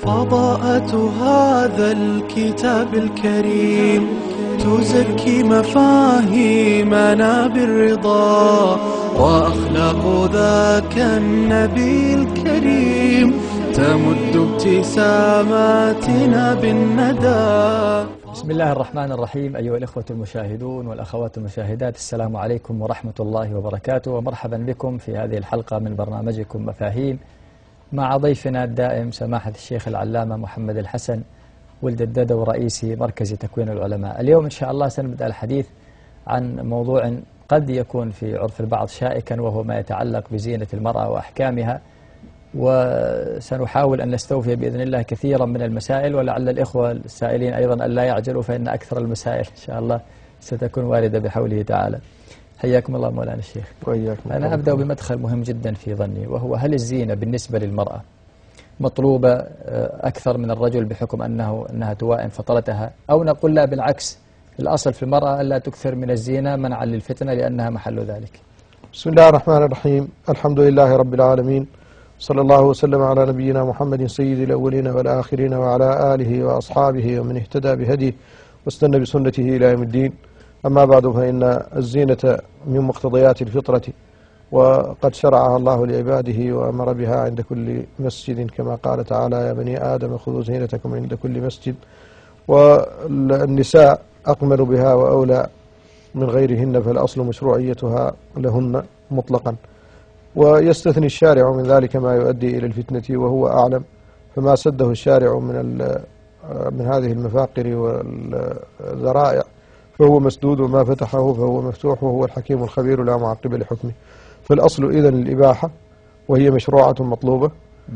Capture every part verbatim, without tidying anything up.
فضاءة هذا الكتاب الكريم تزكي مفاهيمنا بالرضا، وأخلاق ذاك النبي الكريم تمد ابتساماتنا بالندى. بسم الله الرحمن الرحيم. أيها الإخوة المشاهدون والأخوات المشاهدات، السلام عليكم ورحمة الله وبركاته، ومرحبا بكم في هذه الحلقة من برنامجكم مفاهيم مع ضيفنا الدائم سماحة الشيخ العلامة محمد الحسن ولد الددو رئيس مركز تكوين العلماء. اليوم إن شاء الله سنبدأ الحديث عن موضوع قد يكون في عرف البعض شائكا، وهو ما يتعلق بزينة المرأة وأحكامها، وسنحاول أن نستوفي بإذن الله كثيرا من المسائل، ولعل الإخوة السائلين أيضا أن لا يعجلوا، فإن أكثر المسائل إن شاء الله ستكون واردة بحوله تعالى. حياكم الله مولانا الشيخ. وإياكم. أنا أبدأ بمدخل مهم جدا في ظني، وهو هل الزينة بالنسبة للمرأة مطلوبة أكثر من الرجل بحكم أنه أنها توائم فطرتها، أو نقول لا بالعكس، الأصل في المرأة ألا تكثر من الزينة منعا للفتنة لأنها محل ذلك؟ بسم الله الرحمن الرحيم. الحمد لله رب العالمين، صلى الله وسلم على نبينا محمد سيد الأولين والآخرين وعلى آله وأصحابه ومن اهتدى بهديه واستنى بسنته إلى يوم الدين. أما بعد، فإن الزينة من مقتضيات الفطرة، وقد شرعها الله لعباده وأمر بها عند كل مسجد، كما قال تعالى: يا بني آدم خذوا زينتكم عند كل مسجد. والنساء أقمل بها وأولى من غيرهن، فالأصل مشروعيتها لهن مطلقا، ويستثني الشارع من ذلك ما يؤدي إلى الفتنة وهو أعلم، فما سده الشارع من من هذه المفاقر والذرائع فهو مسدود، وما فتحه فهو مفتوح، وهو الحكيم الخبير لا معقب لحكمه. فالأصل إذن الإباحة، وهي مشروعة مطلوبة،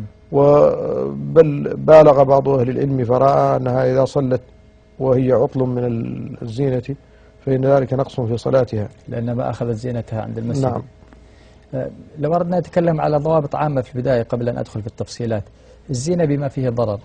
وبل بالغ بعض أهل العلم فرأى أنها إذا صلت وهي عطل من الزينة فإن ذلك نقص في صلاتها، لأن ما أخذت زينتها عند المسجد. نعم. لو أردنا نتكلم على ضوابط عامة في البداية قبل أن أدخل في التفصيلات، الزينة بما فيه ضرر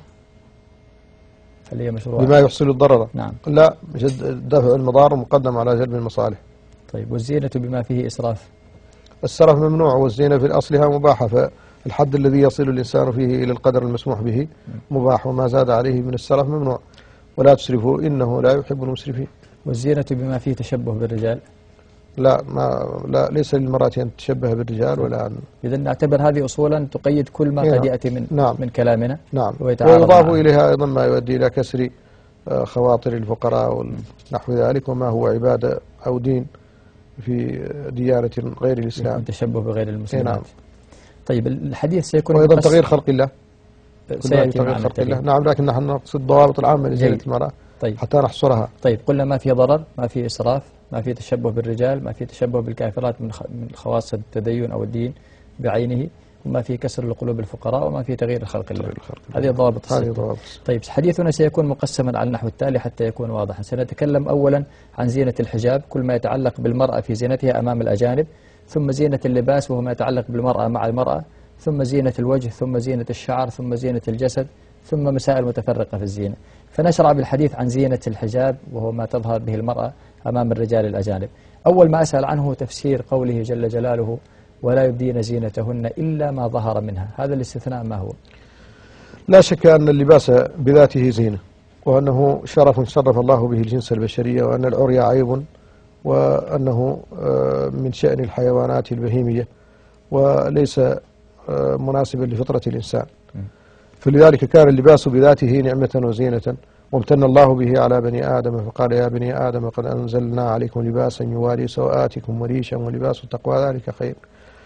هل هي مشروعة؟ بما يحصل الضرر؟ نعم. لا، دفع المضار مقدم على جلب المصالح. طيب، والزينة بما فيه إسراف؟ السرف ممنوع، والزينة في أصلها مباحة، فالحد الذي يصل الإنسان فيه إلى القدر المسموح به مباح، وما زاد عليه من السرف ممنوع. ولا تسرفوا إنه لا يحب المسرفين. والزينة بما فيه تشبه بالرجال؟ لا، ما لا ليس للمرأة أن تشبه بالرجال ولا أن. إذا نعتبر هذه أصولا تقيد كل ما قد يأتي من نعم. من كلامنا. نعم. ويضاف إليها أيضا ما يؤدي إلى كسر خواطر الفقراء ونحو ذلك، وما هو عبادة أو دين في ديانة غير الإسلام، التشبه بغير المسلمات. نعم. طيب، الحديث سيكون وأيضا تغيير خلق الله، سيأتي تغيير خلق الله. نعم، لكن نحن نقصد الضوابط العامة لزينة المرأة. طيب. حتى نحصرها. طيب، قلنا ما في ضرر، ما في إسراف، ما في تشبه بالرجال، ما في تشبه بالكافرات من من خواص التدين أو الدين بعينه، وما في كسر القلوب الفقراء، وما في تغيير الخلق الله. هذه الضوابط الستة. طيب، حديثنا سيكون مقسما على النحو التالي حتى يكون واضحا. سنتكلم أولا عن زينة الحجاب، كل ما يتعلق بالمرأة في زينتها أمام الأجانب، ثم زينة اللباس وهو ما يتعلق بالمرأة مع المرأة، ثم زينة الوجه، ثم زينة الشعر، ثم زينة الجسد، ثم مسائل متفرقة في الزينة. فنشرع بالحديث عن زينة الحجاب، وهو ما تظهر به المرأة أمام الرجال الأجانب. أول ما أسأل عنه تفسير قوله جل جلاله: ولا يبدين زينتهن إلا ما ظهر منها. هذا الاستثناء ما هو؟ لا شك أن اللباس بذاته زينة، وأنه شرف شرف الله به الجنس البشرية، وأن العري عيب، وأنه من شأن الحيوانات البهيمية، وليس مناسبا لفطرة الإنسان. فلذلك كان اللباس بذاته نعمة وزينة، وامتن الله به على بني آدم، فقال: يا بني آدم قد أنزلنا عليكم لباسا يواري سوآتكم وريشا ولباس التقوى ذلك خير.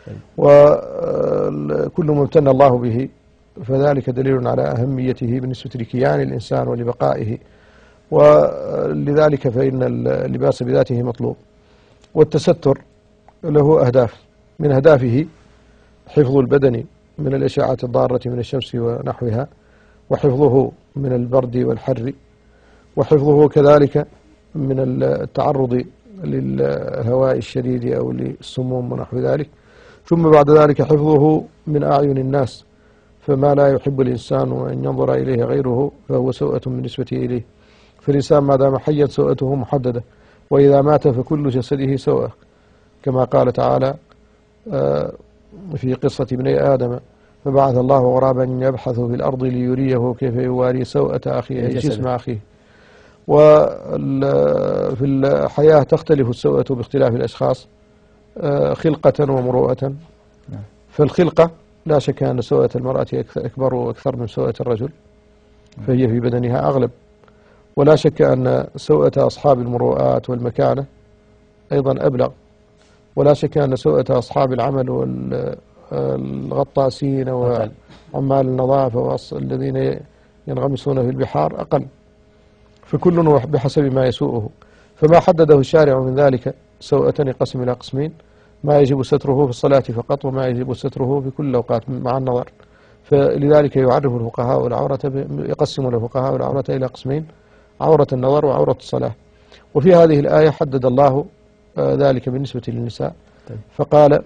وكل ما امتن الله به فذلك دليل على أهميته بالنسبة لكيان الإنسان ولبقائه، ولذلك فإن اللباس بذاته مطلوب. والتستر له أهداف، من أهدافه حفظ البدن من الأشعة الضارة من الشمس ونحوها، وحفظه من البرد والحر، وحفظه كذلك من التعرض للهواء الشديد أو للسموم ونحو ذلك، ثم بعد ذلك حفظه من أعين الناس، فما لا يحب الإنسان أن ينظر إليه غيره فهو سوءة بالنسبة إليه. فالإنسان ما دام حيا سوءته محددة، وإذا مات فكل جسده سوءة، كما قال تعالى في قصة ابني آدم: فبعث الله غرابا يبحث في الأرض ليريه كيف يواري سوءة أخيه جسم أخيه. وفي الحياة تختلف السوءة باختلاف الأشخاص خلقة ومروءة. فالخلقة لا شك أن سوءة المرأة أكبر وأكثر من سوءة الرجل، فهي في بدنها أغلب. ولا شك أن سوءة أصحاب المروءات والمكانة أيضا أبلغ. ولا شك أن سوءة أصحاب العمل والغطاسين وعمال النظافة والذين ينغمسون في البحار أقل. فكل بحسب ما يسوءه. فما حدده الشارع من ذلك سوءة ينقسم إلى قسمين: ما يجب ستره في الصلاة فقط، وما يجب ستره في كل الأوقات مع النظر. فلذلك يعرف الفقهاء العورة، يقسم الفقهاء العورة إلى قسمين: عورة النظر وعورة الصلاة. وفي هذه الآية حدد الله ذلك بالنسبة للنساء، فقال: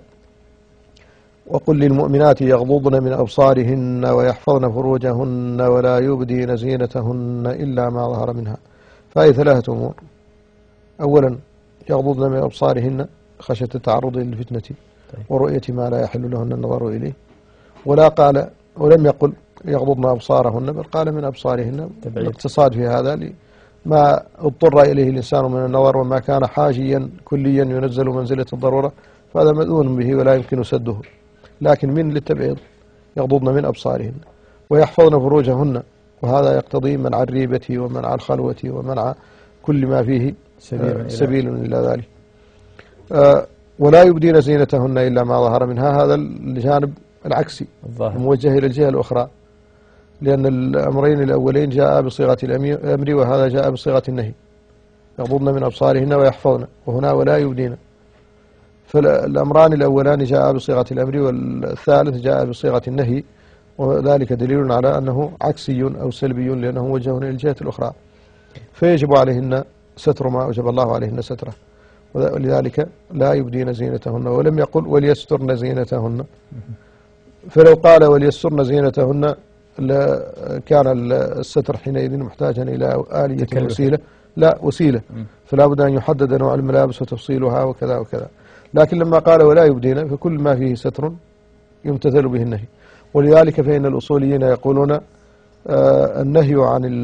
وقل للمؤمنات يغضضن من أبصارهن ويحفظن فروجهن ولا يبدين زينتهن إلا ما ظهر منها. فهي ثلاثة أمور: أولا يغضضن من أبصارهن خشية التعرض للفتنة ورؤية ما لا يحل لهن النظر إليه. ولا قال ولم يقل يغضضن أبصارهن، بل قال من أبصارهن، الاقتصاد في هذا لما اضطر إليه الإنسان من النظر، وما كان حاجيا كليا ينزل منزلة الضرورة فهذا مأذون به ولا يمكن سده. لكن من للتبعيض يغضضن من أبصارهن ويحفظن فروجهن، وهذا يقتضي منع الريبة ومنع الخلوة ومنع كل ما فيه سبيل, سبيل إلى ذلك. آه ولا يبدين زينتهن إلا ما ظهر منها، هذا الجانب العكسي الموجه إلى الجهة الأخرى، لأن الأمرين الأولين جاء بصيغة الأمر وهذا جاء بصيغة النهي: يغضضن من أبصارهن ويحفظن، وهنا ولا يبدين. فالأمران الأولان جاء بصيغة الأمر والثالث جاء بصيغة النهي، وذلك دليل على أنه عكسي أو سلبي، لأنه موجه إلى الجهة الأخرى. فيجب عليهن ستر ما أوجب الله عليهن ستره، ولذلك لا يبدين زينتهن. ولم يقل وليسترن زينتهن، فلو قال وليسترن زينتهن كان الستر حينئذ محتاجا إلى آلية وسيلة، لا وسيلة، فلا بد أن يحدد نوع الملابس وتفصيلها وكذا وكذا. لكن لما قال ولا يبدين فكل ما فيه ستر يمتثل به النهي. ولذلك فإن الأصوليين يقولون آه النهي عن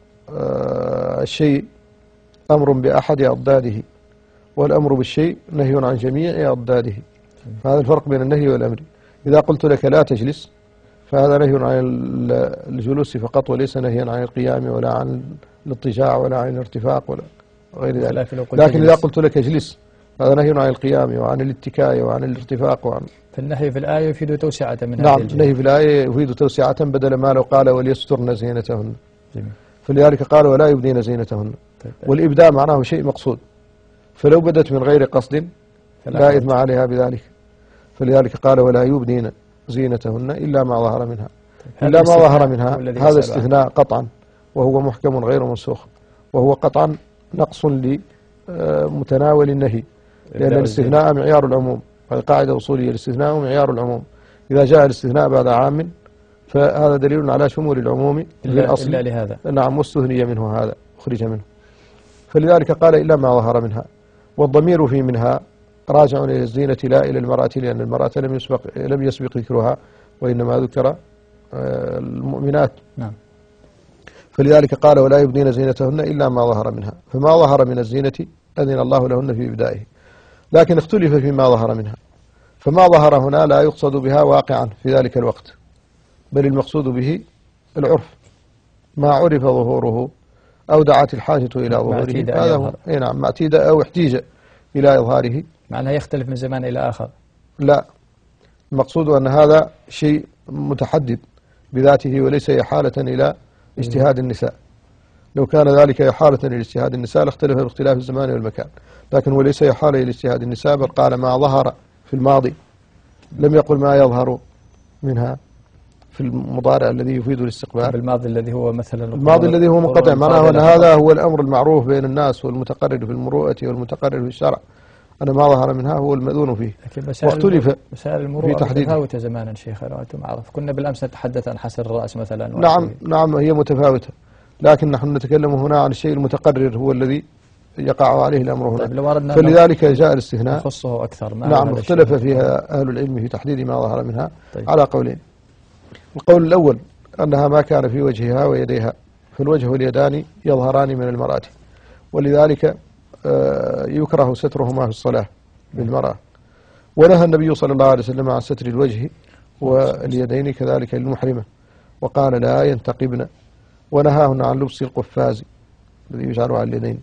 آه الشيء أمر بأحد أضداده، والأمر بالشيء نهي عن جميع أضداده. فهذا الفرق بين النهي والأمر. إذا قلت لك لا تجلس فهذا نهي عن الجلوس فقط، وليس نهيا عن القيام ولا عن الاضطجاع ولا عن الارتفاق ولا غير ذلك. لكن إذا قلت لك اجلس هذا نهي عن القيام وعن الاتكاء وعن الارتفاق وعن. فالنهي في الآية يفيد توسعة من هذه نعم، النهي في الآية يفيد توسعة بدل ما لو قال وليسترن زينتهن. جميل. فلذلك قال ولا يبدين زينتهن. طيب. والإبداء معناه شيء مقصود، فلو بدت من غير قصد لا إثم عليها بذلك. فلذلك قال ولا يبدين زينتهن إلا ما ظهر منها. طيب. إلا ما ظهر منها هذا استثناء قطعا، وهو محكم غير منسوخ، وهو قطعا نقص لمتناول النهي، لأن الاستثناء معيار العموم. هذه قاعدة أصولية: الاستثناء معيار العموم. إذا جاء الاستثناء بعد عام فهذا دليل على شمول العموم بالأصل. إلا لهذا. نعم، واستثني منه هذا، أخرج منه. فلذلك قال إلا ما ظهر منها. والضمير في منها راجع إلى الزينة لا إلى المرأة، لأن المرأة لم يسبق لم يسبق ذكرها، وإنما ذكر المؤمنات. نعم. فلذلك قال ولا يبدين زينتهن إلا ما ظهر منها. فما ظهر من الزينة أذن الله لهن في إبدائه، لكن اختلف فيما ظهر منها. فما ظهر هنا لا يقصد بها واقعا في ذلك الوقت، بل المقصود به العرف، ما عرف ظهوره أو دعت الحاجة إلى ظهوره. هذا هو. اي نعم، ما اعتيد أو احتيج إلى إظهاره. معناه يختلف من زمان إلى آخر. لا، المقصود أن هذا شيء متحدد بذاته وليس إحالة إلى اجتهاد النساء. لو كان ذلك إحالة إلى اجتهاد النساء لاختلف باختلاف الزمان والمكان، لكن هو ليس إحالة إلى اجتهاد النساء، بل قال ما ظهر في الماضي، لم يقل ما يظهر منها في المضارع الذي يفيد الاستقبال. الماضي الذي هو مثلا الماضي الذي هو منقطع، معناه أن هذا هو الأمر المعروف بين الناس والمتقرر في المروءة والمتقرر في الشرع، أن ما ظهر منها هو المأذون فيه. واختلف مسائل المروءة متفاوتة زمانا شيخنا، وأنتم عارف. كنا بالأمس نتحدث عن حسن الرأس مثلا. نعم نعم، هي متفاوتة، لكن نحن نتكلم هنا عن الشيء المتقرر هو الذي يقع عليه الأمر هنا. طيب، فلذلك جاء الاستثناء يخصه أكثر. نعم، اختلف فيها أهل العلم في تحديد ما ظهر منها. طيب. على قولين. القول الأول أنها ما كان في وجهها ويديها، فالوجه واليدان يظهران من المرأة، ولذلك يكره سترهما في الصلاة بالمرأة. ونهى النبي صلى الله عليه وسلم عن ستر الوجه واليدين كذلك للمحرمة، وقال لا ينتقبن، ونهاهن عن لبس القفاز الذي يجعل على اليدين.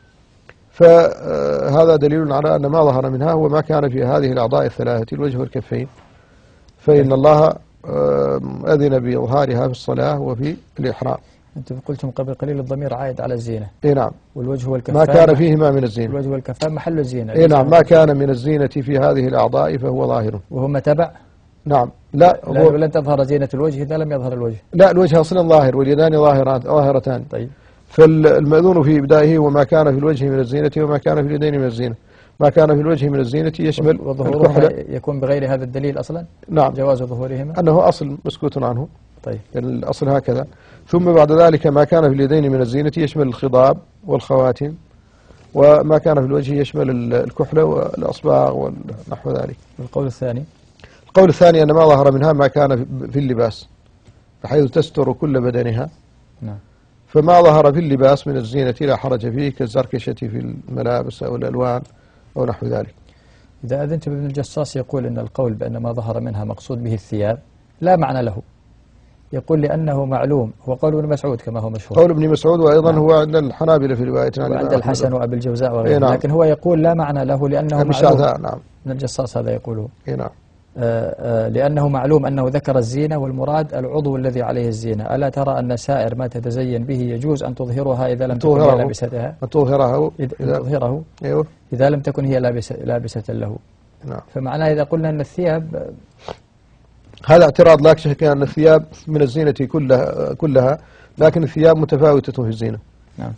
فهذا دليل على أن ما ظهر منها هو ما كان في هذه الأعضاء الثلاثة الوجه والكفين، فإن الله أذن بإظهارها في الصلاة وفي الإحرام. أنتم قلتم قبل قليل الضمير عائد على الزينة. إيه نعم. والوجه والكفان ما كان فيهما من الزينة. الوجه والكفان محل الزينة. إيه نعم، ما كان من الزينة في هذه الأعضاء فهو ظاهر. وهم تبع؟ نعم. لا لا لن تظهر زينة الوجه إذا لم يظهر الوجه. لا، الوجه أصلا ظاهر واليدان ظاهرات ظاهرتان. طيب. فالمأذون في إبدائه وما كان في الوجه من الزينة وما كان في اليدين من الزينة. ما كان في الوجه من الزينة يشمل وظهورهما يكون بغير هذا الدليل أصلا؟ نعم. جواز ظهورهما؟ أنه أصل مسكوت عنه. طيب. الأصل هكذا. ثم بعد ذلك ما كان في اليدين من الزينة يشمل الخضاب والخواتم، وما كان في الوجه يشمل الكحلة والأصباغ ونحو ذلك. القول الثاني؟ القول الثاني أن ما ظهر منها ما كان في اللباس بحيث تستر كل بدنها. نعم. فما ظهر في اللباس من الزينة لا حرج فيه كالزركشة في الملابس أو الألوان أو نحو ذلك. إذا أذنت بابن الجصاص يقول أن القول بأن ما ظهر منها مقصود به الثياب لا معنى له، يقول لأنه معلوم، هو قول ابن مسعود كما هو مشهور. قول ابن مسعود، وأيضا نعم. هو عند الحنابلة في رواية عن وعند الحسن وأبي الجوزاء وغيره. نعم. لكن هو يقول لا معنى له لأنه معلوم. نعم. ابن الجصاص هذا يقوله. نعم. آآ آآ لأنه معلوم أنه ذكر الزينة والمراد العضو الذي عليه الزينة. ألا ترى أن سائر ما تتزين به يجوز أن تظهرها إذا لم تكن هي لابستها؟ أن تظهره إذا تظهره أيوه. إذا لم تكن هي لابسة, لابسة له. نعم. فمعناه إذا قلنا أن الثياب، هذا اعتراض لا شك أن الثياب من الزينة كلها كلها لكن الثياب متفاوتة في الزينة. نعم.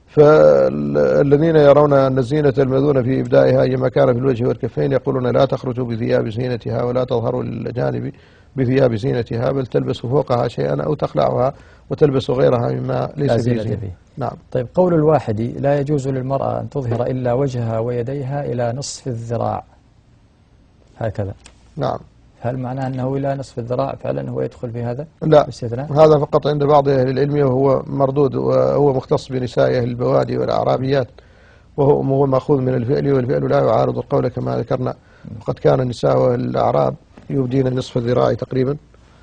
فالذين يرون أن الزينة المأذون في إبدائها هي ما كان في الوجه والكفين يقولون لا تخرج بثياب زينتها ولا تظهر للأجانب بثياب زينتها، بل تلبس فوقها شيئا أو تخلعها وتلبس غيرها مما ليس فيه زينة. نعم. طيب، قول الواحد لا يجوز للمرأة أن تظهر إلا وجهها ويديها إلى نصف الذراع هكذا. نعم. هل معناه أنه إلى نصف الذراع فعلا هو يدخل في هذا؟ لا، باستثناء؟ هذا فقط عند بعض أهل العلم وهو مردود، وهو مختص بنساء أهل البوادي والأعرابيات، وهو مأخوذ من الفعل، والفعل لا يعارض القول كما ذكرنا. وقد كان النساء الأعراب يبدين نصف الذراع تقريبا،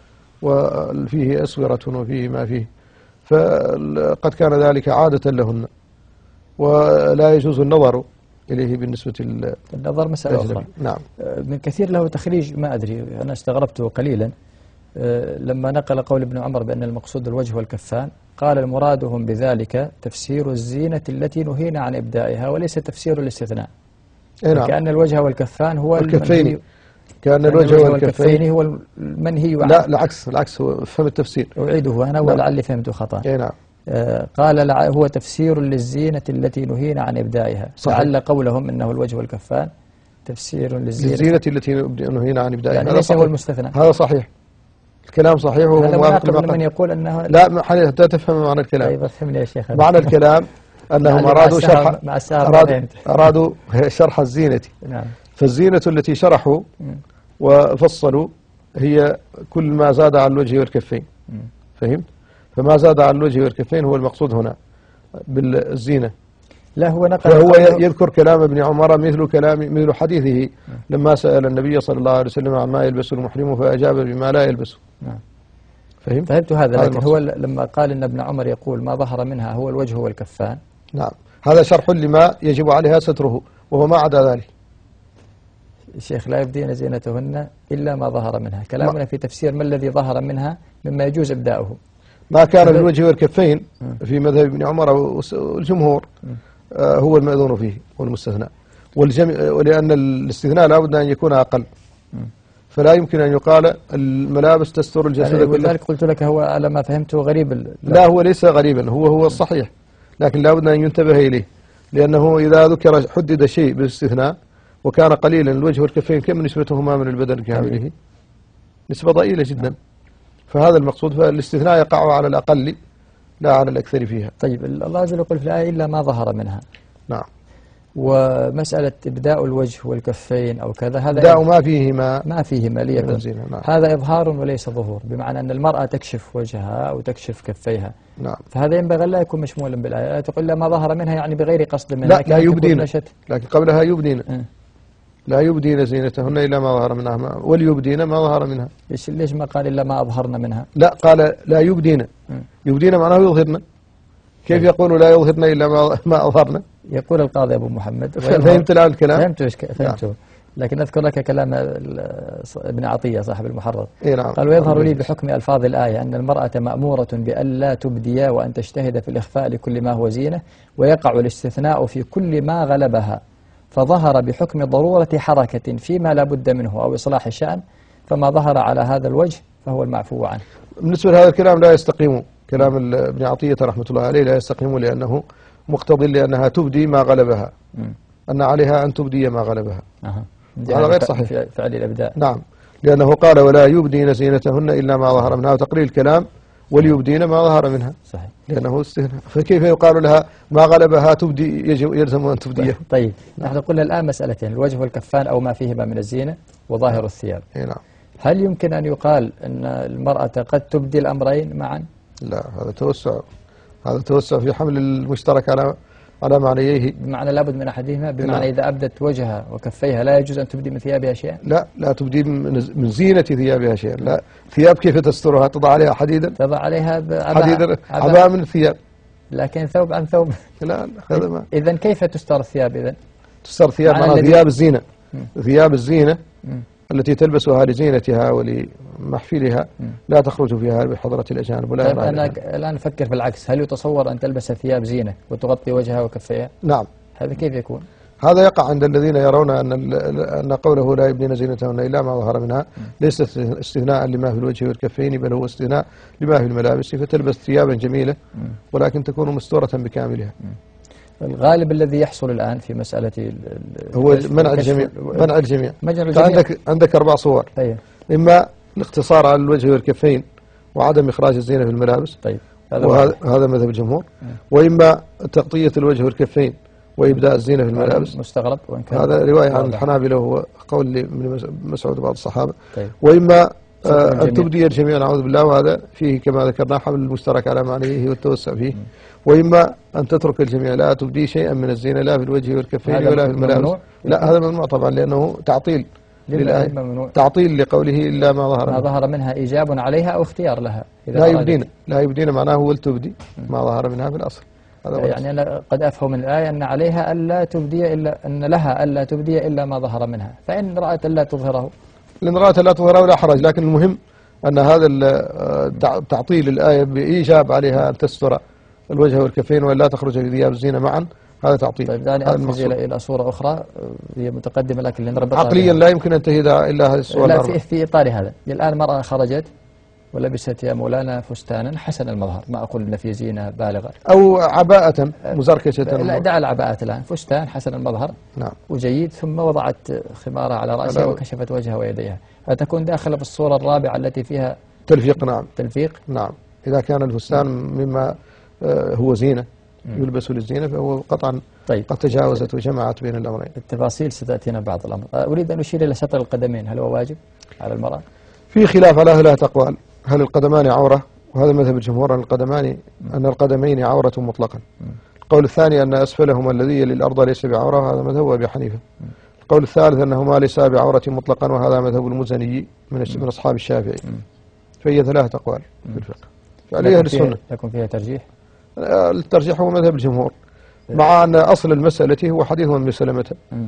وفيه أسورة وفيه ما فيه، فقد كان ذلك عادة لهن، ولا يجوز النظر إليه بالنسبة النظر مسألة أخرى. نعم. من كثير له تخريج ما أدري، أنا استغربته قليلا لما نقل قول ابن عمر بأن المقصود الوجه والكفان، قال المرادهم بذلك تفسير الزينة التي نهينا عن إبدائها وليس تفسير الاستثناء. نعم. كأن الوجه والكفان هو الكفين، كأن الوجه والكفين هو المنهي عنه. لا، العكس العكس، هو فهم التفسير. أعيده أنا ولعلي فهمت خطأ. اي نعم. آه قال هو تفسير للزينة التي نهينا عن إبدائها، لعل قولهم إنه الوجه والكفان تفسير للزينة, للزينة التي نهينا عن إبدائها، يعني ليس هو المستثنى. هذا صحيح، الكلام صحيح، وهو موافق لمن يقول أنه لا حتى تفهم معنى الكلام. طيب افهمني يا شيخ. معنى الكلام أنهم أرادوا شرح أرادوا, أرادوا شرح الزينة. نعم. فالزينة التي شرحوا وفصلوا هي كل ما زاد على الوجه والكفين. فهمت؟ فما زاد على الوجه والكفين هو المقصود هنا بالزينة. لا، هو نقل فهو يذكر كلام ابن عمر مثل كلام مثل حديثه لما سأل النبي صلى الله عليه وسلم عما يلبس المحرم فأجاب بما لا يلبسه. نعم. فهمت؟ فهمت هذا، لكن هو لما قال ان ابن عمر يقول ما ظهر منها هو الوجه والكفان. نعم، هذا شرح لما يجب عليها ستره، وهو ما عدا ذلك. الشيخ لا يبدين زينتهن إلا ما ظهر منها، كلامنا في تفسير ما الذي ظهر منها مما يجوز إبداؤه. ما كان في الوجه والكفين في مذهب ابن عمر والجمهور آه هو المأذون فيه والمستثنى، والجمع، ولأن الاستثناء لا بد أن يكون أقل، فلا يمكن أن يقال الملابس تستر الجسد يعني كله. ولذلك قلت لك هو على ما فهمته غريب. لا، هو ليس غريبا، هو هو الصحيح، لكن لا بد أن ينتبه إليه، لأنه إذا ذكر حدد شيء بالاستثناء وكان قليلا الوجه والكفين كم نسبتهما من البدن كامله؟ نسبة ضئيلة جدا. فهذا المقصود، فالاستثناء يقع على الأقل لا على الأكثر فيها. طيب، الله عز وجل يقول في الآية إلا ما ظهر منها. نعم. ومسألة إبداء الوجه والكفين أو كذا هذا إبداء ما فيهما ما فيه مالية من الزينة. نعم. هذا إظهار وليس ظهور، بمعنى أن المرأة تكشف وجهها أو تكشف كفيها. نعم. فهذا ينبغي لا يكون مشمولا بالآية، لا تقول لا ما ظهر منها يعني بغير قصد منها. لا لا يبدين، لكن قبلها يبدين أه. لا يبدين زينتهن إلا ما ظهر منها وليبدين ما ظهر منها. ليش ليش ما قال إلا ما أظهرن منها؟ لا قال لا يبدين. أه. يبدين معناه يظهرن. كيف يقول لا يظهرن إلا ما ما أظهرن؟ يقول القاضي أبو محمد. فهمت الآن الكلام؟ فهمته فهمته. لكن أذكر لك كلام ابن عطية صاحب المحرر. إيه نعم. قال ويظهر لي بحكم ألفاظ الآية أن المرأة مأمورة بأن لا تبدي وأن تجتهد في الإخفاء لكل ما هو زينة، ويقع الاستثناء في كل ما غلبها، فظهر بحكم ضرورة حركة فيما لا بد منه أو إصلاح الشأن، فما ظهر على هذا الوجه فهو المعفو عنه. بالنسبة لهذا الكلام لا يستقيم، كلام ابن عطية رحمة الله عليه لا يستقيم، لأنه مقتضي لأنها تبدي ما غلبها، م. أن عليها أن تبدي ما غلبها. أه. هذا غير صحيح. فعل الإبداء. نعم، لأنه قال ولا يبدين زينتهن إلا ما ظهر منها، وتقرير الكلام وليبدين ما ظهر منها. صحيح. لأنه استثناء، فكيف يقال لها ما غلبها تبدي يجب يلزم أن تبديه؟ طيب نحن قلنا الآن مسألتين، الوجه والكفان أو ما فيهما من الزينة وظاهر الثياب. نعم. هل يمكن أن يقال أن المرأة قد تبدي الأمرين معا؟ لا، هذا توسع، هذا توسع في حمل المشترك على على معنيه. بمعنى لابد من أحدهما، بمعنى لا. إذا أبدت وجهها وكفيها لا يجوز أن تبدي من ثيابها شيئا؟ لا، لا تبدي من زينة ثيابها شيئا. لا، ثياب كيف تسترها؟ تضع عليها حديدا؟ تضع عليها حديدا، عباء من الثياب. لكن ثوب عن ثوب. لا هذا ما. إذن كيف تستر الثياب إذن؟ تستر ثياب معناها ثياب الزينة. م. ثياب الزينة م. التي تلبسها لزينتها ولمحفلها لا تخرج فيها بحضرة الأجانب ولا. طيب أنا الآن أفكر في العكس، هل يتصور أن تلبس ثياب زينة وتغطي وجهها وكفيها؟ نعم. هذا كيف يكون؟ هذا يقع عند الذين يرون أن أن قوله لا يبدين زينتهن إلا ما ظهر منها ليس استثناء لما في الوجه والكفين، بل هو استثناء لما في الملابس، فتلبس ثيابا جميلة ولكن تكون مستورة بكاملها. الغالب الذي يحصل الآن في مسألة هو منع الجميع، منع الجميع. عندك عندك أربع صور. طيب. إما الاقتصار على الوجه والكفين وعدم إخراج الزينة في الملابس. طيب. وهذا هذا مذهب الجمهور. وإما تغطية الوجه والكفين وإبداء الزينة في الملابس. مستغرب وإن كان هذا رواية عن الحنابلة وهو قول ابن مسعود وبعض الصحابة. طيب. وإما آه أن تبدي الجميع نعوذ بالله، وهذا فيه كما ذكرنا حمل المشترك على معنيه والتوسع فيه. م. وإما أن تترك الجميع، لا تبدي شيئا من الزينة لا في الوجه والكفين ولا في الملابس. ممنوع؟ لا، هذا ممنوع طبعا، لأنه تعطيل للآية، تعطيل لقوله إلا ما ظهر ما ظهر منها إيجاب عليها أو اختيار لها. لا يبدين، لا يبدين معناه هو تبدي ما ظهر منها في الأصل. يعني أنا قد أفهم من الآية أن عليها ألا تبدي إلا أن لها ألا تبدي إلا ما ظهر منها، فإن رأت ألا تظهره، لأن رأت ألا تظهره لا حرج، لكن المهم أن هذا تعطيل الآية بإيجاب عليها أن تستر الوجه والكفين وأن لا تخرج في ثياب الزينة معا، هذا تعطيل. طيب دعني أركز إلى صورة أخرى هي متقدمة لكن لنربطها عقليا لا يمكن أن تهدى إلا هذه الصور. لا، في, في إطار هذا الآن مرأة خرجت ولبست يا مولانا فستانا حسن المظهر، ما أقول إن في زينة بالغة، أو عباءة مزركشة. لا، دع العباءات الآن، فستان حسن المظهر. نعم. وجيد، ثم وضعت خمارها على رأسها وكشفت وجهها ويديها، فتكون داخلة في الصورة الرابعة التي فيها تلفيق. نعم. تلفيق. نعم. إذا كان الفستان مما هو زينة يلبس للزينة فهو قطعا. طيب. قد تجاوزت وجمعت بين الأمرين. التفاصيل ستأتينا بعض الأمر. أريد أن أشير إلى ستر القدمين، هل هو واجب على المرأة؟ في خلاف على ثلاث أقوال، هل القدمان عورة؟ وهذا مذهب الجمهور أن القدمان أن القدمين عورة مطلقا. القول الثاني أن أسفلهما الذي يلي الأرض ليس بعورة، وهذا مذهب أبي حنيفة. القول الثالث أنهما ليس بعورة مطلقا، وهذا مذهب المزني من من أصحاب الشافعي. فهي ثلاثة أقوال في الفقه فعليها السنة. يكون فيها ترجيح؟ الترجيح هو مذهب الجمهور، مع أن أصل المسألة هو حديث أم سلمة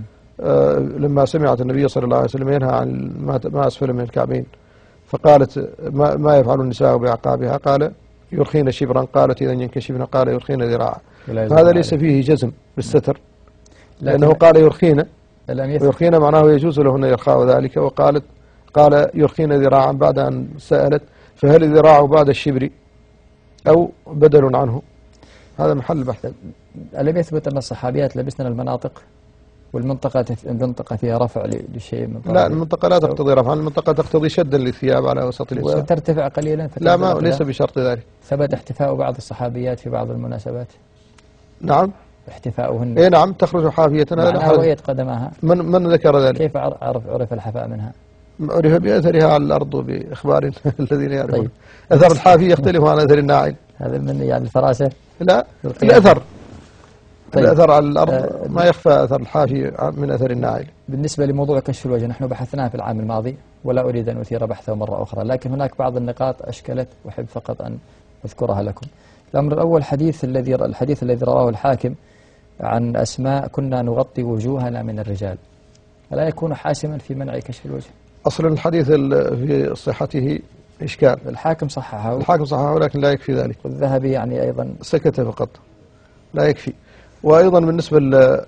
آه لما سمعت النبي صلى الله عليه وسلم ينهى عن ما أسفل من الكعبين، فقالت ما, ما يفعل النساء بأعقابها؟ قال يرخين شبرا، قالت إذا ينكشفن، قال يرخين ذراعا. هذا ليس فيه جزم بالستر، لأنه قال يرخين، ويرخين معناه يجوز لهن يرخاء ذلك، وقالت قال يرخين ذراعا بعد أن سألت فهل الذراع بعد الشبر أو بدل عنه؟ هذا محل بحث. ألم يثبت أن الصحابيات لبسن المناطق والمنطقة المنطقة فيها رفع لشيء من لا، المنطقة لا تقتضي رفعا، المنطقة تقتضي شدا للثياب على وسط الإجسام وترتفع قليلا. لا، ما ليس بشرط ذلك. ثبت احتفاء بعض الصحابيات في بعض المناسبات. نعم. احتفاؤهن. اي نعم تخرج حافية. معناها رؤية قدماها. من من ذكر ذلك؟ كيف عرف عرف الحفاء منها؟ عرف بأثرها على الأرض وبإخبار الذين يعرفون. طيب. أثر الحافي يختلف عن أثر الناعل. هذا من يعني الفراسة؟ لا الأثر. طيب. الأثر على الأرض آه ما يخفى أثر الحافي من أثر الناعل. بالنسبة لموضوع كشف الوجه نحن بحثناه في العام الماضي ولا أريد أن أثير بحثه مرة أخرى، لكن هناك بعض النقاط أشكلت وأحب فقط أن أذكرها لكم. الأمر الأول حديث الذي الحديث الذي رواه الحاكم عن أسماء كنا نغطي وجوهنا من الرجال، ألا يكون حاسما في منع كشف الوجه؟ أصلا الحديث في صحته إشكال. الحاكم صححه. الحاكم صححه ولكن لا يكفي ذلك. والذهبي يعني أيضا سكت فقط لا يكفي. وأيضا بالنسبة ل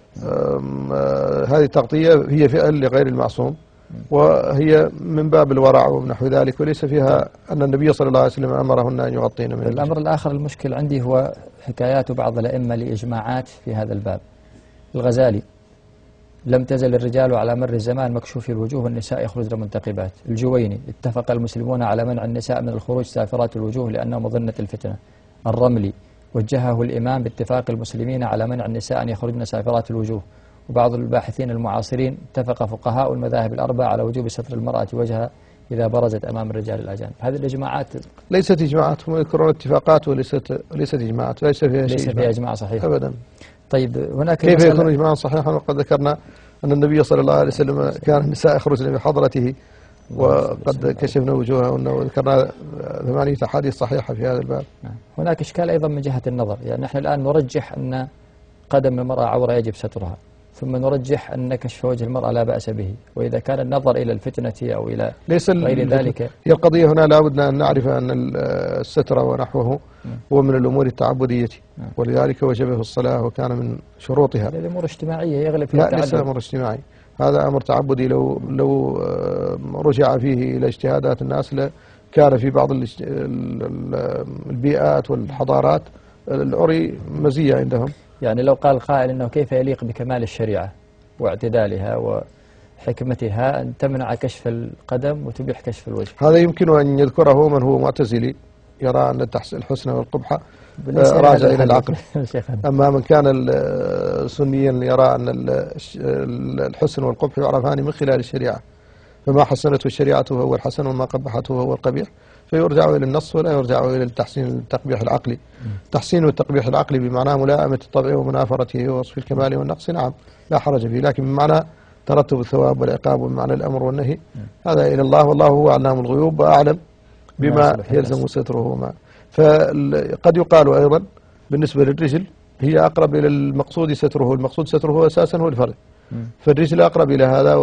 هذه التغطية هي فئة لغير المعصوم، وهي من باب الورع ونحو ذلك، وليس فيها أن النبي صلى الله عليه وسلم أمرهن أن يغطين من الرجال. الأمر الآخر المشكل عندي هو حكايات بعض الأئمة لإجماعات في هذا الباب. الغزالي لم تزل الرجال على مر الزمان مكشوفي الوجوه والنساء يخرجن منتقبات. الجويني اتفق المسلمون على منع النساء من الخروج سافرات الوجوه لأنه مظنة الفتنة. الرملي وجهه الإمام باتفاق المسلمين على منع النساء أن يخرجن سافرات الوجوه. وبعض الباحثين المعاصرين اتفق فقهاء المذاهب الأربعة على وجوب ستر المرأة وجهها إذا برزت أمام الرجال الأجانب. هذه الإجماعات ليست إجماعات، هم يذكرون اتفاقات وليست ليست إجماعات، ليس فيها شيء. ليس فيها إجماع صحيح أبدا. طيب هناك كيف يكون إجماعا صحيحا وقد ذكرنا أن النبي صلى الله عليه وسلم كان النساء يخرجن بحضرته وقد كشفنا وجوههن، وذكرنا ثمانية أحاديث صحيحة في هذا الباب. هناك إشكال أيضا من جهة النظر، يعني نحن الآن نرجح أن قدم المرأة عورة يجب سترها، ثم نرجح أن كشف وجه المرأة لا بأس به، وإذا كان النظر إلى الفتنة أو إلى ليس غير ذلك. هي القضية هنا لا بد أن نعرف أن الستر ونحوه هو من الأمور التعبدية، ولذلك وجب في الصلاة وكان من شروطها. هذه أمور اجتماعية يغلب فيها لا ليس أمر اجتماعي، هذا أمر تعبدي. لو لو رجع فيه إلى اجتهادات الناس كان في بعض البيئات والحضارات العري مزية عندهم. يعني لو قال قائل أنه كيف يليق بكمال الشريعة واعتدالها وحكمتها أن تمنع كشف القدم وتبيح كشف الوجه؟ هذا يمكن أن يذكره من هو معتزلي يرى أن الحسن والقبح راجع إلى العقل. أما من كان سنيا يرى أن الحسن والقبح يعرفان من خلال الشريعة، فما حسنته الشريعة هو الحسن وما قبحته هو القبيح، فيرجع إلى النص ولا يرجع إلى التحسين التقبيح العقلي. تحسين والتقبيح العقلي بمعنى ملائمة الطبع ومنافرته ووصف الكمال والنقص نعم لا حرج فيه، لكن بمعنى ترتب الثواب والعقاب ومعنى الأمر والنهي هذا إلى الله، والله هو علام الغيوب وأعلم بما يلزم ستره وما. فقد يقال أيضا بالنسبة للرجل هي أقرب إلى المقصود ستره، المقصود ستره أساسا هو الفرد، فالرجل أقرب إلى هذا،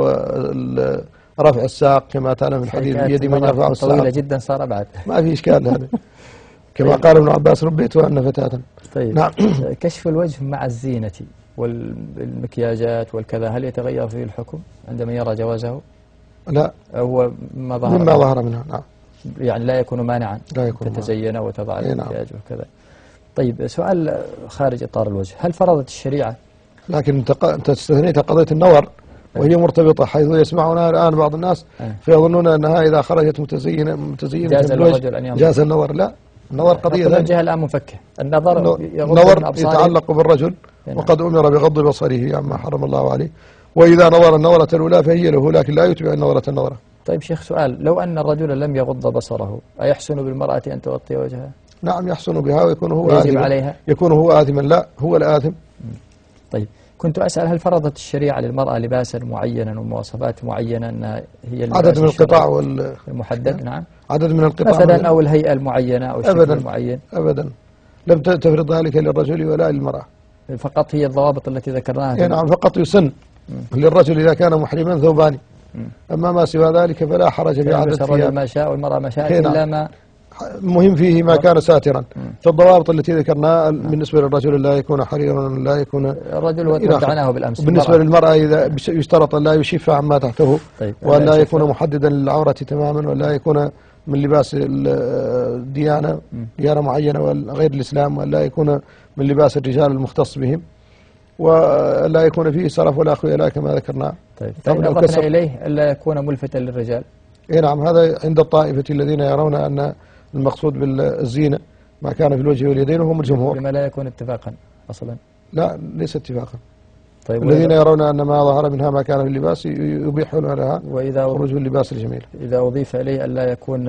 ورفع الساق كما تعلم الحديث بيد من يرفع الساق طويلة جدا صار أبعد ما في إشكال هذا كما قال ابن عباس ربيتها أن فتاة. طيب نعم. كشف الوجه مع الزينة والمكياجات والكذا هل يتغير فيه الحكم عندما يرى جوازه؟ لا هو ما ظهر مما ظهر منها نعم، يعني لا يكون مانعا لا يكون تتزين وتضع المكياج نعم. وكذا. طيب سؤال خارج إطار الوجه، هل فرضت الشريعة؟ لكن أنت استثنيت قضية النظر وهي مرتبطة، حيث يسمعونها الآن بعض الناس فيظنون أنها إذا خرجت متزينة متزينة جاز للرجل أن ينظر، جاز النظر. لا النظر قضية ثانية. الجهة الآن منفكة، النظر النظر يتعلق بالرجل وقد أمر بغض بصره عما حرم الله عليه، وإذا نظر النظرة الأولى فهي له، لكن لا يتبع النظرة النظرة. طيب شيخ سؤال، لو أن الرجل لم يغض بصره أيحسن بالمرأة أن تغطي وجهها؟ نعم يحسن بها ويكون هو يجب آثما عليها؟ يكون هو آثما، لا هو الآثم. طيب كنت أسأل هل فرضت الشريعة للمرأة لباسا معينا ومواصفات معينة أنها هي عدد من القطاع وال... المحدد؟ نعم عدد من القطاع مثلا أو الهيئة المعينة أو الشكل أبداً المعين؟ أبدا لم تفرض ذلك للرجل ولا للمرأة، فقط هي الضوابط التي ذكرناها. نعم فقط يسن للرجل إذا كان محرما ثوبان، أما ما سوى ذلك فلا حرج في عدد الرجل ما شاء والمرأة ما شاء إلا ما المهم فيه ما كان ساترا. فالضوابط التي ذكرناها بالنسبة للرجل لا يكون حريرا، لا يكون الرجل ودعناه بالأمس. بالنسبة للمرأة إذا يشترط أن لا يشف عما تحته، طيب وأن لا يكون محددا للعورة تماما، ولا يكون من لباس الديانة ديانة معينة وغير الإسلام، ولا يكون من لباس الرجال المختص بهم، ولا يكون فيه سرف ولا خيلاء كما ذكرنا. طيب فإن أضفنا إليه ألا يكون ملفتا للرجال. إيه نعم هذا عند الطائفة الذين يرون أن المقصود بالزينة ما كان في الوجه واليدين وهم الجمهور. لما لا يكون اتفاقا أصلا؟ لا ليس اتفاقا. طيب الذين يرون أن ما ظهر منها ما كان في اللباس يبيحون لها وإذا خروج اللباس الجميل. إذا أضيف إليه أن لا يكون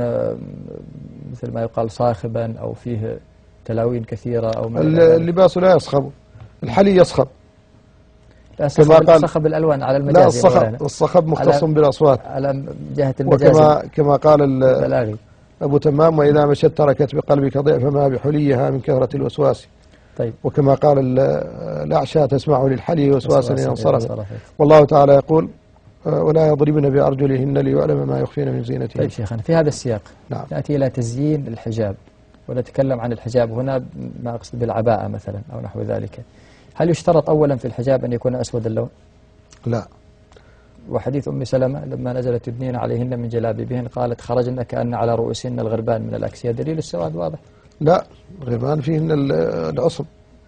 مثل ما يقال صاخبا أو فيه تلاوين كثيرة أو ما اللباس لا يصخب، الحلي يصخب لا صخب, صخب الألوان على المجاز. لا الصخب, الصخب مختص بالأصوات على جهة المجاز. وكما كما قال البلاغي أبو تمام وإذا مشت تركت بقلبك ضعف ما بحليها من كثرة الوسواس. طيب. وكما قال الأعشى تسمع للحلي وسواسا ينصرف. والله تعالى يقول ولا يضربن بأرجلهن ليعلم ما يخفين من زينتهن. طيب شيخنا في هذا السياق نعم. نأتي إلى تزيين الحجاب ونتكلم عن الحجاب هنا ما أقصد بالعباءة مثلا أو نحو ذلك. هل يشترط أولا في الحجاب أن يكون أسود اللون؟ لا. وحديث أم سلمة لما نزلت يدنين عليهن من جلابيبهن قالت خرجن كأن على رؤوسهن الغربان من الأكسية، دليل السواد واضح. لا الغربان فيهن العصم.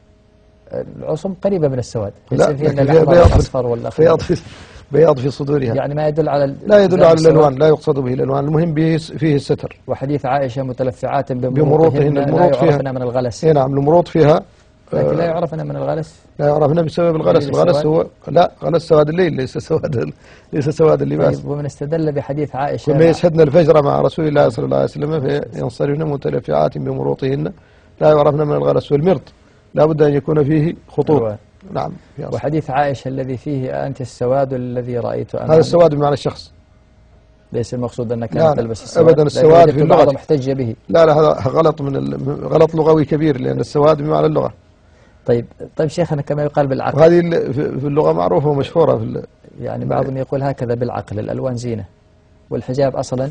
العصم قريبة من السواد. لا فيهن الأحمر والأصفر والأخضر. بياض في بياض في صدورها. يعني ما يدل على لا يدل على الألوان، لا يقصد به الألوان، المهم به فيه الستر. وحديث عائشة متلفعات بمروطهن لا يعرفن من الغلس. اي نعم المروط فيها لكن لا يعرفن من الغلس. لا يعرفن بسبب الغلس، الغلس هو لا غلس سواد الليل ليس سواد ليس سواد اللباس. طيب ومن استدل بحديث عائشة وما يشهدن الفجر مع رسول الله صلى الله عليه وسلم فينصرفن متلفعات بمروطهن لا يعرفن من الغلس، والمرط لا بد أن يكون فيه خطوط. نعم. وحديث عائشة الذي فيه أنت السواد الذي رأيت أمامي. هذا السواد بمعنى الشخص، ليس المقصود أنك كانت تلبس السواد. أبدا السواد في اللغة محتج به. لا لا هذا غلط من غلط لغوي كبير، لأن السواد بمعنى اللغة. طيب طيب شيخنا كما يقال بالعقل. وهذه في اللغة معروفة ومشهورة في يعني بعضهم يقول هكذا بالعقل الألوان زينة، والحجاب أصلا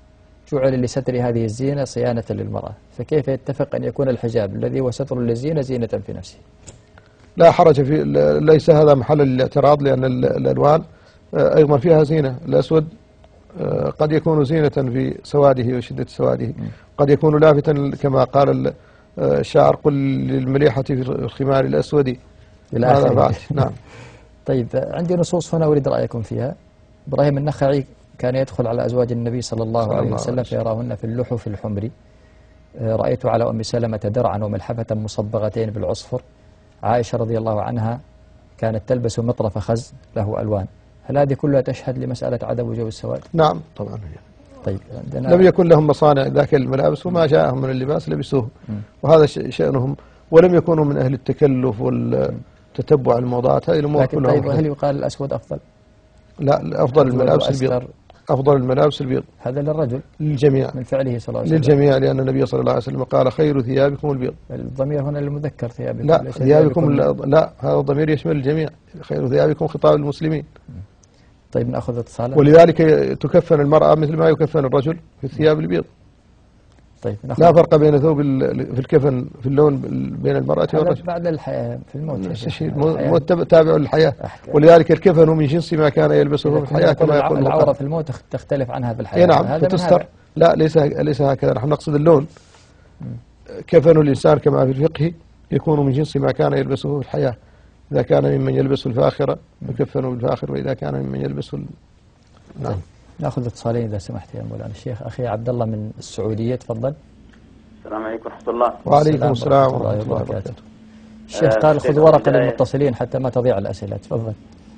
جعل لستر هذه الزينة صيانة للمرأة، فكيف يتفق أن يكون الحجاب الذي هو ستر للزينة زينة في نفسه؟ لا حرج في، ليس هذا محل للاعتراض، لأن الألوان أيضا فيها زينة. الأسود قد يكون زينة في سواده وشدة سواده، قد يكون لافتا كما قال الشاعر قل للمليحة في الخمار الأسود هذا بعد. نعم. طيب عندي نصوص هنا أريد رأيكم فيها. إبراهيم النخعي كان يدخل على أزواج النبي صلى الله عليه وسلم فيراهن في اللحف الحمر. رأيت على أم سلمة درعا وملحفة مصبغتين بالعصفر. عائشة رضي الله عنها كانت تلبس مطرف خز له ألوان. هل هذه كلها تشهد لمسألة عدم وجوب السواد؟ نعم طبعا. طيب لم يكن لهم مصانع ذاك الملابس وما جاءهم من اللباس لبسوه، وهذا شأنهم، ولم يكونوا من أهل التكلف والتتبع الموضات هذه الأمور كلها. طيب هل يقال الأسود أفضل؟ لا أفضل الملابس البيض. أفضل الملابس البيض. هذا للرجل؟ للجميع. من فعله صلى الله عليه وسلم. للجميع، لأن النبي صلى الله عليه وسلم قال خير ثيابكم البيض. الضمير هنا للمذكر ثيابكم. لا ثيابكم لا هذا الضمير يشمل الجميع، خير ثيابكم خطاب المسلمين. طيب نأخذ اتصالا. ولذلك تكفن المرأة مثل ما يكفن الرجل في الثياب البيض. طيب لا فرق بين ثوب في الكفن في اللون بين المرأة والرجل. بعد الحياة في الموت. نفس الشيء، الموت تابع للحياة، ولذلك الكفن من جنس ما كان يلبسه في الحياة كما يقول العورة في الموت تختلف عنها في الحياة. نعم فتستر. لا ليس ليس هكذا، نحن نقصد اللون. كفن الإنسان كما في الفقه يكون من جنس ما كان يلبسه في الحياة، إذا كان ممن يلبس الفاخرة فكفنوا بالفاخر، وإذا كان ممن يلبس ال... نعم. ناخذ اتصالين إذا سمحت يا مولانا الشيخ. أخي عبد الله من السعودية تفضل. السلام عليكم ورحمة الله. وعليكم السلام ورحمة الله وبركاته. الشيخ قال خذ ورقة للمتصلين حتى ما تضيع الأسئلة. تفضل.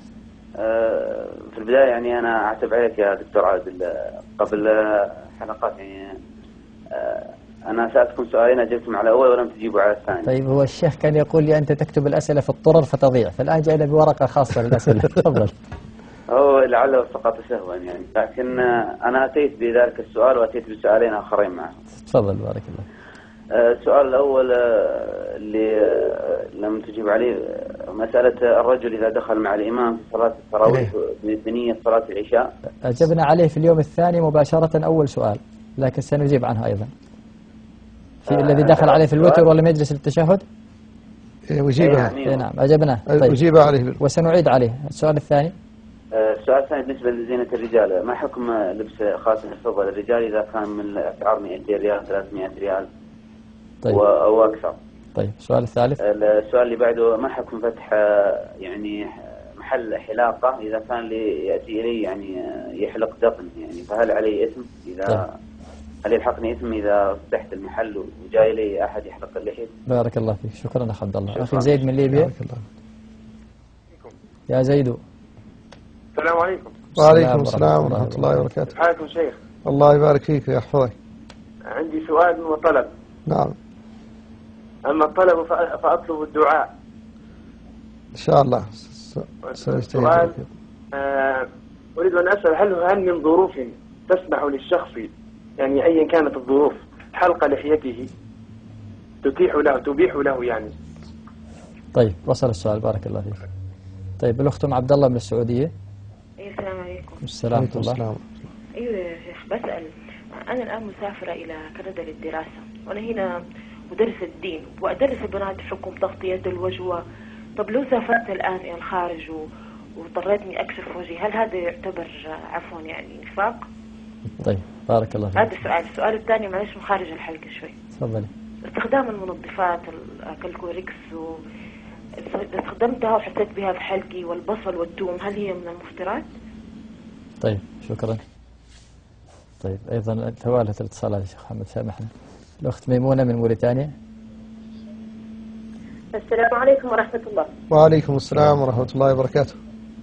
أه في البداية يعني أنا أعتب عليك يا دكتور عادل. قبل حلقات يعني أه أنا سألتكم سؤالين أجبتم على أول ولم تجيبوا على الثاني. طيب هو الشيخ كان يقول لي أنت تكتب الأسئلة في الطرر فتضيع، فالآن جاءنا بورقة خاصة للأسئلة. تفضل. هو لعله سقط سهوا يعني، لكن أنا أتيت بذلك السؤال وأتيت بسؤالين آخرين معه. تفضل بارك الله. السؤال الأول اللي لم تجيب عليه مسألة الرجل إذا دخل مع الإمام في صلاة التراويح بنية صلاة العشاء. أجبنا عليه في اليوم الثاني مباشرة أول سؤال، لكن سنجيب عنه أيضا. في آه الذي دخل عليه في الوتر ولم يجلس للتشهد. وجيبها. إيه نعم أجبناه. طيب. وجيب عليه. وسنعيد عليه. السؤال الثاني. السؤال الثاني بالنسبة لزينة الرجال، ما حكم لبس خاتم الفضة للرجال إذا كان من أسعار مئتين ريال ثلاثمئة ريال طيب. أو أكثر؟ طيب السؤال الثالث. السؤال اللي بعده، ما حكم فتح يعني محل حلاقة إذا كان لي يأتي إلي يعني يحلق دقن يعني، فهل عليه إثم إذا؟ طيب. هل يلحقني إثم إذا فتحت المحل وجاي لي أحد يحلق اللحية؟ بارك الله فيك، شكرا أخ عبد الله. أخي زيد من ليبيا. بارك الله. يا زيد. السلام عليكم. وعليكم السلام ورحمة الله وبركاته. حياكم شيخ. الله يبارك فيك ويحفظك. عندي سؤال وطلب. نعم. أما الطلب فأطلب الدعاء. إن شاء الله. السؤال آه أريد أن أسأل هل هل من ظروف تسمح للشخص يعني أيا كانت الظروف حلق لحيته تتيح له تبيح له يعني؟ طيب وصل السؤال، بارك الله فيك. طيب الأخت أم عبد الله من السعودية. أيوة السلام عليكم. السلام ورحمة الله. أيوة يا شيخ بسأل، أنا الآن مسافرة إلى كندا للدراسة، وأنا هنا مدرسة الدين وأدرس البنات حكم تغطية الوجه. طب لو سافرت الآن إلى الخارج واضطريت إني أكشف وجهي، هل هذا يعتبر عفوا يعني نفاق؟ طيب بارك الله فيك. هذا السؤال. السؤال الثاني معلش من خارج الحلقة شوي. تفضلي. استخدام المنظفات الكالكوريكس و استخدمتها وحسيت بها في حلقي والبصل والثوم، هل هي من المفترات؟ طيب شكرا. طيب أيضا توالت الاتصالات يا شيخ محمد، سامحنا. الأخت ميمونة من موريتانيا. السلام عليكم ورحمة الله. وعليكم السلام ورحمة الله وبركاته.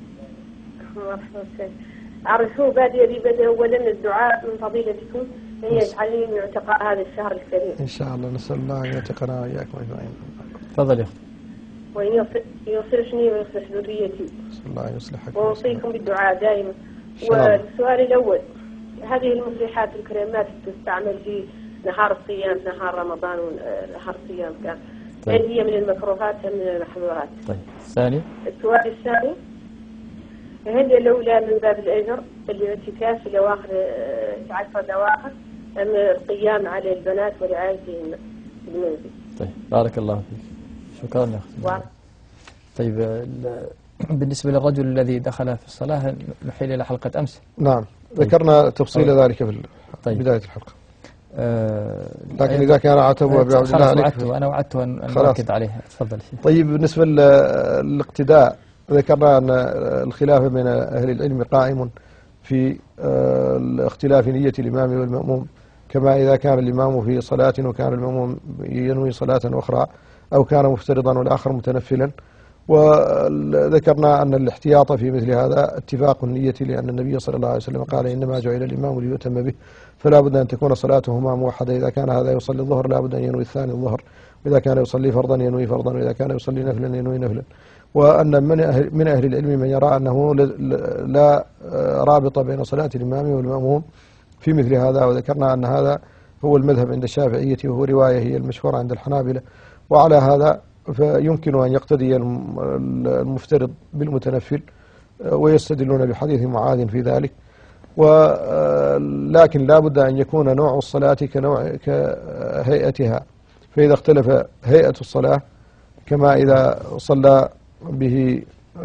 أرجو بادئ لي بدء أولا الدعاء من فضيلتكم أن يجعلني من عتقاء هذا الشهر الكريم. إن شاء الله، نسأل الله أن يعتقنا وإياكم أجمعين. تفضل يا أخت. وأن يصلحني ويصلح ذريتي. نسأل الله أن يصلحك. وأوصيكم بالدعاء دائما. والسؤال الأول، هذه المصلحات الكريمات تستعمل في نهار الصيام، نهار رمضان ونهار الصيام كان، هل هي من المكروهات أم من المحظورات؟ طيب الثاني. السؤال الثاني، هل الأولى من باب الأجر الاعتكاف في أواخر عشر الأواخر أم القيام على البنات ورعايتهن في المنزل؟ طيب بارك الله فيك، شكرا يا أختي. طيب بالنسبة للرجل الذي دخل في الصلاة نحيل إلى حلقة أمس. نعم ذكرنا تفصيل طيب. ذلك في طيب. بداية الحلقة. آه لكن إذا كان عتبه بعبد الله عليك أنا وعدته أن نؤكد عليها. تفضل. طيب بالنسبة للاقتداء ذكرنا أن الخلاف بين أهل العلم قائم في اختلاف نية الإمام والمأموم، كما إذا كان الإمام في صلاة وكان المأموم ينوي صلاة أخرى أو كان مفترضا والآخر متنفلا. وذكرنا أن الاحتياط في مثل هذا اتفاق النية، لأن النبي صلى الله عليه وسلم قال إنما جعل الإمام ليؤتم به، فلا بد أن تكون صلاتهما موحدة. إذا كان هذا يصلي الظهر لا بد أن ينوي الثاني الظهر، وإذا كان يصلي فرضا ينوي فرضا، وإذا كان يصلي نفلا ينوي نفلا. وأن من أهل, من أهل العلم من يرى أنه لا رابط بين صلاة الإمام والمأموم في مثل هذا، وذكرنا أن هذا هو المذهب عند الشافعية وهو رواية هي المشهورة عند الحنابلة. وعلى هذا فيمكن أن يقتدي المفترض بالمتنفل ويستدلون بحديث معاذ في ذلك. ولكن لا بد أن يكون نوع الصلاة كنوع كهيئتها، فإذا اختلف هيئة الصلاة كما إذا صلى به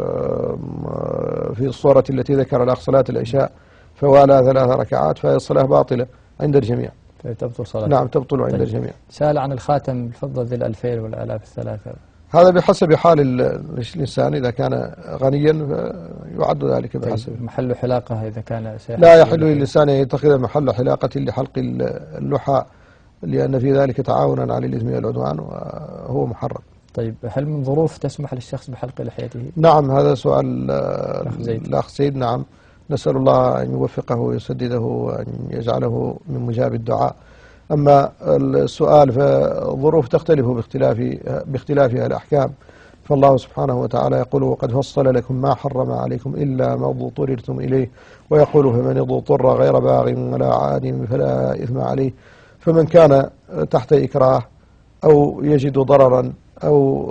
في الصورة التي ذكر الأخ صلاة العشاء فوالى ثلاث ركعات فهي الصلاة باطلة عند الجميع. تبطل صلاة. نعم تبطل عند طيب. الجميع. سأل عن الخاتم الفضة ذي الألفين والآلاف الثلاثة. هذا بحسب حال الإنسان، إذا كان غنيا يعد ذلك بحسب. طيب. محل حلاقة إذا كان لا يحل للإنسان أن يتخذ محل حلاقة لحلق اللحى، لأن في ذلك تعاونا على الإثم والعدوان وهو محرم. طيب هل من ظروف تسمح للشخص بحلق لحيته؟ نعم هذا سؤال الأخ زيد. نعم نسأل الله أن يوفقه ويسدده وأن يجعله من مجاب الدعاء. أما السؤال فالظروف تختلف باختلاف باختلافها الأحكام، فالله سبحانه وتعالى يقول وقد فصل لكم ما حرم عليكم إلا ما اضطررتم إليه، ويقول فمن اضطر غير باغ ولا عاد فلا إثم عليه. فمن كان تحت إكراه أو يجد ضررا أو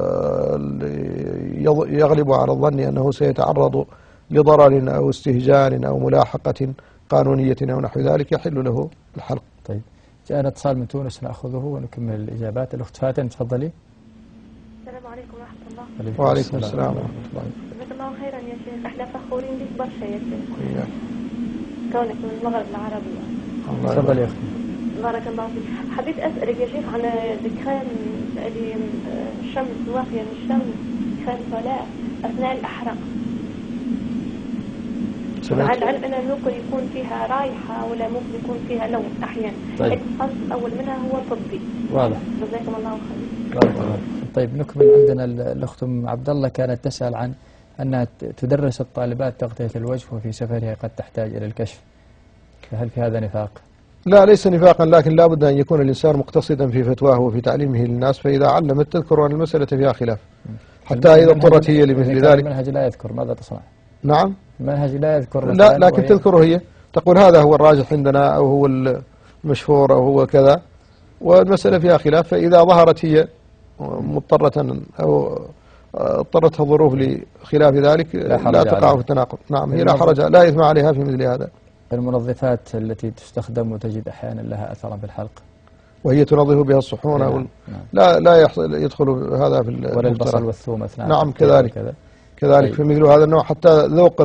يغلب على الظن أنه سيتعرض لضرر أو استهجان أو ملاحقة قانونية أو نحو ذلك يحل له الحلق. طيب جاءنا اتصال من تونس نأخذه ونكمل الإجابات. الأخت فاتن تفضلي. السلام عليكم ورحمة الله. وعليكم السلام ورحمة الله. جزاك الله خيرا يا شيخ، احنا فخورين بك برشا يا شيخ كونك من المغرب العربي. تفضلي يا أختي. بارك الله فيك. حبيت أسألك يا شيخ عن ذكران اللي الشمس واقية من الشمس كان صلاة أثناء الأحراق. هل عندنا ممكن يكون فيها رائحة ولا ممكن يكون فيها لون أحيانا؟ طيب. القصد الأول منها هو طبي. واضح. جزاكم الله خير. طيب نكمل. عندنا الأخت أم عبد الله كانت تسأل عن أنها تدرس الطالبات تغطية الوجه وفي سفرها قد تحتاج إلى الكشف، فهل في هذا نفاق؟ لا، ليس نفاقا، لكن لا بد أن يكون الإنسان مقتصدا في فتواه وفي تعليمه للناس، فإذا علمت تذكر أن المسألة فيها خلاف حتى إذا اضطرت هي لمثل ذلك. المنهج لا يذكر، ماذا تصنع؟ نعم، المنهج لا يذكر. لا، لكن تذكره هي، تقول هذا هو الراجح عندنا أو هو المشهور أو هو كذا، والمسألة فيها خلاف، فإذا ظهرت هي مضطرة أو اضطرتها الظروف لخلاف ذلك لا, لا تقع في التناقض. نعم، هي لا حرج، لا إثم عليها في مثل هذا. المنظفات التي تستخدم وتجد أحيانا لها أثرا في الحلق وهي تنظف بها الصحون أو نعم. لا لا يحصل يدخل هذا في ولا البصل والثوم أثناء. نعم كذلك كذا. كذلك في مثل هذا النوع، حتى ذوق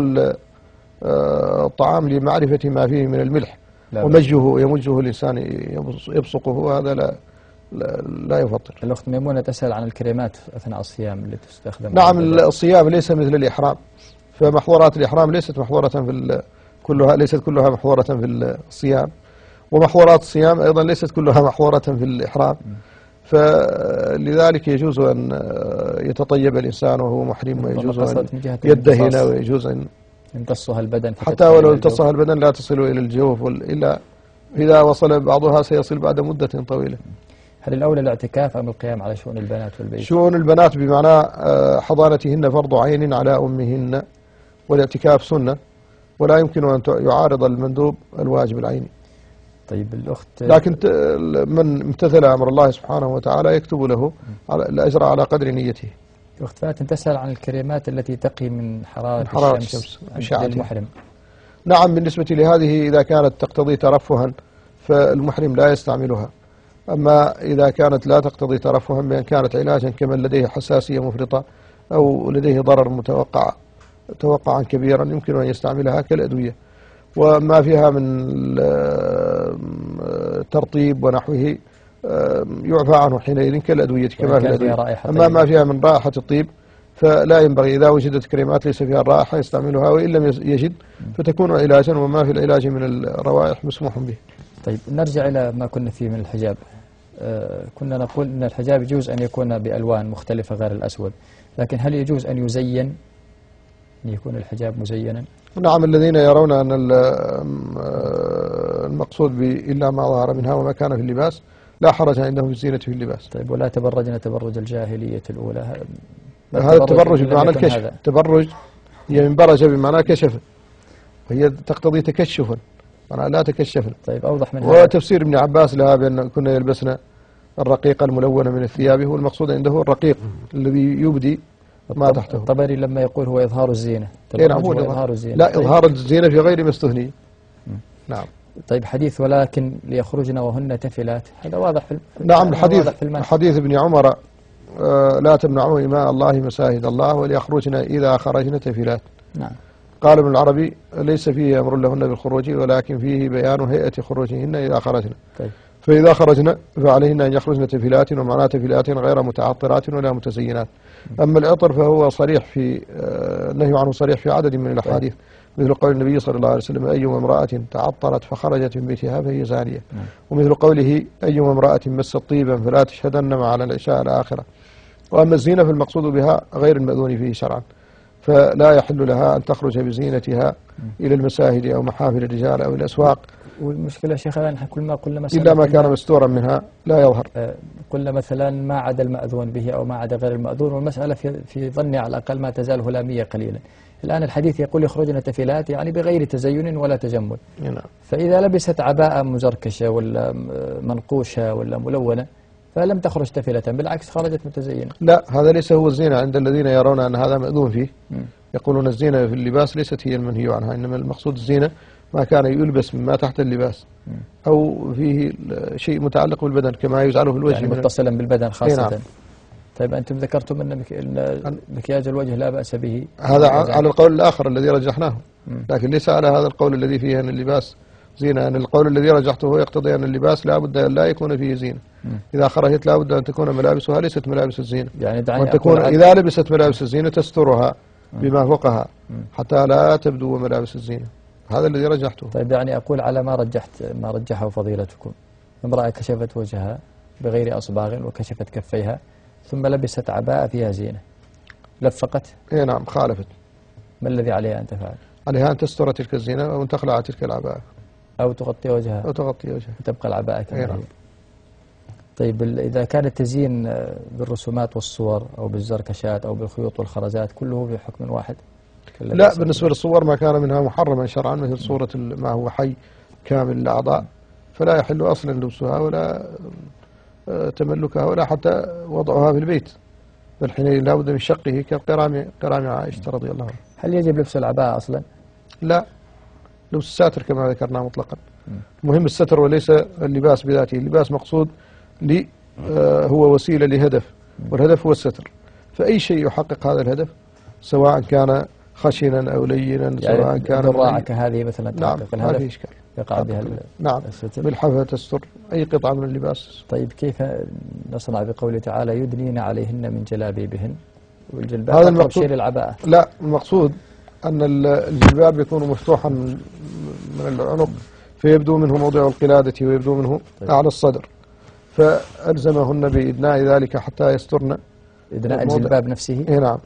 الطعام لمعرفة ما فيه من الملح ومجه يمجه الإنسان يبصقه، هذا لا لا, لا يفضل. الأخت ميمونة تسأل عن الكريمات أثناء الصيام اللي تستخدم. نعم، الصيام ليس مثل الإحرام، فمحظورات الإحرام ليست محظورة في كلها ليست كلها محظورة في الصيام، ومحظورات الصيام أيضا ليست كلها محظورة في الإحرام، فلذلك يجوز أن يتطيب الإنسان وهو محرم، ويجوز أن يدهن، ويجوز أن يمتصها البدن، حتى ولو امتصها البدن لا تصل إلى الجوف، إلا إذا وصل بعضها سيصل بعد مدة طويلة. هل الأولى الاعتكاف أم القيام على شؤون البنات والبيت؟ شؤون البنات بمعنى حضانتهن فرض عين على أمهن، والاعتكاف سنة، ولا يمكن أن يعارض المندوب الواجب العيني. طيب الأخت، لكن من امتثل أمر الله سبحانه وتعالى يكتب له الأجر على قدر نيته. الأخت فاتن تسأل عن الكريمات التي تقي من حرارة, من حرارة الشمس, الشمس للمحرم. نعم، بالنسبة لهذه إذا كانت تقتضي ترفها فالمحرم لا يستعملها، أما إذا كانت لا تقتضي ترفها بأن كانت علاجا كمن لديه حساسية مفرطة أو لديه ضرر متوقع توقعا كبيرا يمكن أن يستعملها كالأدوية، وما فيها من ترطيب ونحوه يعفى عنه حينئذ كالأدوية كما في الأدوية. أما ما فيها من رائحة الطيب فلا ينبغي، إذا وجدت كريمات ليس فيها الرائحة يستعملها، وإن لم يجد فتكون علاجا، وما في العلاج من الروائح مسموح به. طيب نرجع إلى ما كنا فيه من الحجاب. آه كنا نقول أن الحجاب يجوز أن يكون بألوان مختلفة غير الأسود، لكن هل يجوز أن يزين، أن يكون الحجاب مزينا؟ نعم، الذين يرون أن المقصود إلا ما ظهر منها وما كان في اللباس لا حرج عندهم في الزينة في اللباس. طيب ولا تبرجنا تبرج الجاهلية الأولى؟ هذا التبرج بمعنى الكشف. تبرج هي من برج بمعنى كشف، وهي تقتضي تكشفا، معنى لا تكشفن. طيب أوضح من هذا. وتفسير ابن عباس لها بأن كنا يلبسنا الرقيق الملون من الثياب، هو المقصود عنده الرقيق الذي يبدي ما تحته. الطبري لما يقول هو إظهار الزينة، نعم هو إظهار الزينة. لا، طيب. إظهار الزينة في غير ما استثني. نعم. طيب حديث ولكن ليخرجن وهن تفلات، هذا واضح في نعم الحديث في حديث ابن عمر آه لا تمنعوا إماء الله مساجد الله وليخرجن إذا خرجن تفلات. نعم. قال ابن العربي ليس فيه أمر لهن بالخروج، ولكن فيه بيان هيئة خروجهن إذا خرجن. طيب. فإذا خرجن فعليهن أن يخرجن تفلات، ومعناه تفلات غير متعطرات ولا متزينات. أما العطر فهو صريح في النهي عنه صريح في عدد من الأحاديث، مثل قول النبي صلى الله عليه وسلم أيما امرأة تعطرت فخرجت من بيتها فهي زانية، ومثل قوله أيما امرأة مست طيبا فلا تشهدن مع العشاء الآخرة. وأما الزينة فالمقصود بها غير المأذون فيه شرعا، فلا يحل لها أن تخرج بزينتها إلى المساجد أو محافل الرجال أو الأسواق. والمشكلة شيخ الآن كل ما قلنا مثلا إلا ما كان مستورا منها لا يظهر. قلنا مثلا ما عدا المأذون به أو ما عدا غير المأذون، والمسألة في في ظني على الأقل ما تزال هلامية قليلا. الآن الحديث يقول يخرجن تفلات، يعني بغير تزين ولا تجمل. نعم. فإذا لبست عباءة مزركشة ولا منقوشة ولا ملونة فلم تخرج تفلة، بالعكس خرجت متزينة. لا، هذا ليس هو الزينة عند الذين يرون أن هذا مأذون فيه. م. يقولون الزينة في اللباس ليست هي المنهي عنها، إنما المقصود الزينة ما كان يلبس مما تحت اللباس م. أو فيه شيء متعلق بالبدن كما يجعله في الوجه، يعني متصلا بالبدن خاصة. نعم. طيب أنتم ذكرتم أن مكياج الوجه لا بأس به، هذا على القول الآخر الذي رجحناه، لكن ليس على هذا القول الذي فيه أن اللباس زينة. أن القول الذي رجحته يقتضي أن اللباس لا بد أن لا يكون فيه زينة. م. إذا خرجت لا بد أن تكون ملابسها ليست ملابس الزينة، يعني وأن تكون إذا لبست ملابس الزينة تسترها بما فوقها حتى لا تبدو ملابس الزينة. هذا الذي رجحته. طيب يعني أقول على ما رجحت ما رجحه فضيلتكم، امرأة كشفت وجهها بغير أصباغ وكشفت كفيها ثم لبست عباءة فيها زينة، لفقت؟ اي نعم، خالفت. ما الذي عليها أن تفعل؟ عليها أن تستر تلك الزينة أو أن تخلع تلك العباءة أو تغطي وجهها أو تغطي وجهها وتبقى العباءة كما نعم. هي. طيب إذا كان التزيين بالرسومات والصور أو بالزركشات أو بالخيوط والخرزات كله بحكم واحد؟ لا، بالنسبة للصور ما كان منها محرما شرعا مثل صورة ما هو حي كامل الأعضاء فلا يحل أصلا لبسها ولا تملكها ولا حتى وضعها في البيت، بل حينئذ لا بد من شقه كقرام قرام عائشة رضي الله عنها. هل يجب لبس العباءة أصلا؟ لا، لبس الساتر كما ذكرنا مطلقا. مهم الستر وليس اللباس بذاته. اللباس مقصود لي هو وسيلة لهدف، والهدف هو الستر، فأي شيء يحقق هذا الهدف سواء كان خشنا أو لينا يعني سواء كان ذراعة كهذه مثلا نعم تحقق ما الهدف في إشكال يقع بها نعم الستر. بالحفة تستر أي قطعة من اللباس. طيب كيف نصنع بقوله تعالى يدنين عليهن من جلابيبهن، والجلباب هذا أقرب المقصود شيء للعباءة؟ لا، المقصود أن الجلباب يكون مفتوحا من العنق فيبدو منه موضع القلادة ويبدو منه طيب. أعلى الصدر، فألزمهن بإدناء ذلك حتى يسترن إدناء الجلباب نفسه. إيه نعم،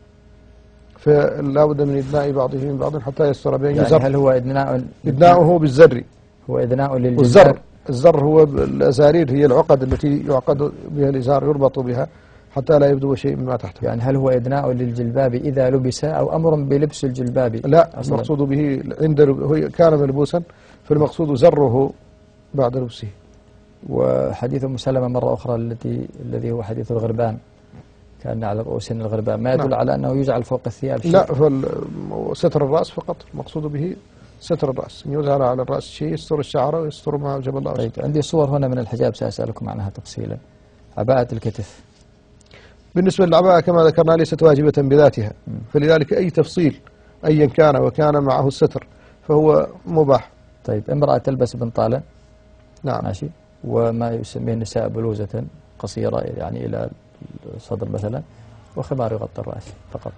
فلا بد من إدناء بعضه من بعض حتى يستر بين يعني يزر. هل هو إدناء إدناؤه بالزر، هو إدناء للجلباب؟ والزر الزر هو الأزارير، هي العقد التي يعقد بها الإزار يربط بها حتى لا يبدو شيء مما تحته. يعني هل هو إدناء للجلباب إذا لبس أو أمر بلبس الجلباب؟ لا، أصلاً. المقصود به عند هو كان ملبوسا فالمقصود زره بعد لبسه. وحديث أم سلمة مرة أخرى التي الذي هو حديث الغربان كان على رؤوس الغربان ما يدل نعم. على أنه يجعل فوق الثياب شيء؟ لا، فستر الرأس فقط، المقصود به ستر الرأس، يجعل على الرأس شيء يستر الشعر ويستر ما أوجب الله. طيب عندي صور هنا من الحجاب سأسألكم عنها تفصيلا. عباءة الكتف بالنسبة للعباءة كما ذكرنا ليست واجبة بذاتها، فلذلك أي تفصيل أيا كان وكان معه الستر فهو مباح. طيب امرأة تلبس بنطالا نعم ماشي وما يسميه النساء بلوزة قصيرة يعني إلى الصدر مثلا وخمار يغطي الرأس فقط،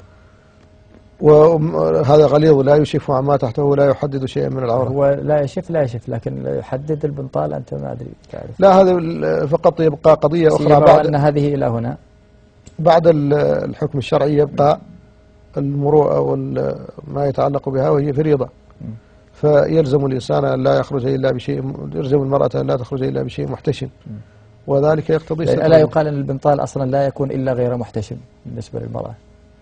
وهذا غليظ لا يشف عما تحته ولا يحدد شيئا من العورة. هو لا يشف لا يشف لكن يحدد البنطال أنت ما أدري تعرف. لا، هذا فقط يبقى قضية أخرى بعد أن هذه إلى هنا بعد الحكم الشرعي يبقى المروءة وما يتعلق بها وهي فريضة، فيلزم الإنسان أن لا يخرج إلا بشيء، يلزم المرأة أن لا تخرج إلا بشيء محتشم، وذلك يقتضي يعني ألا يقال أن البنطال أصلا لا يكون إلا غير محتشم بالنسبة للمرأة؟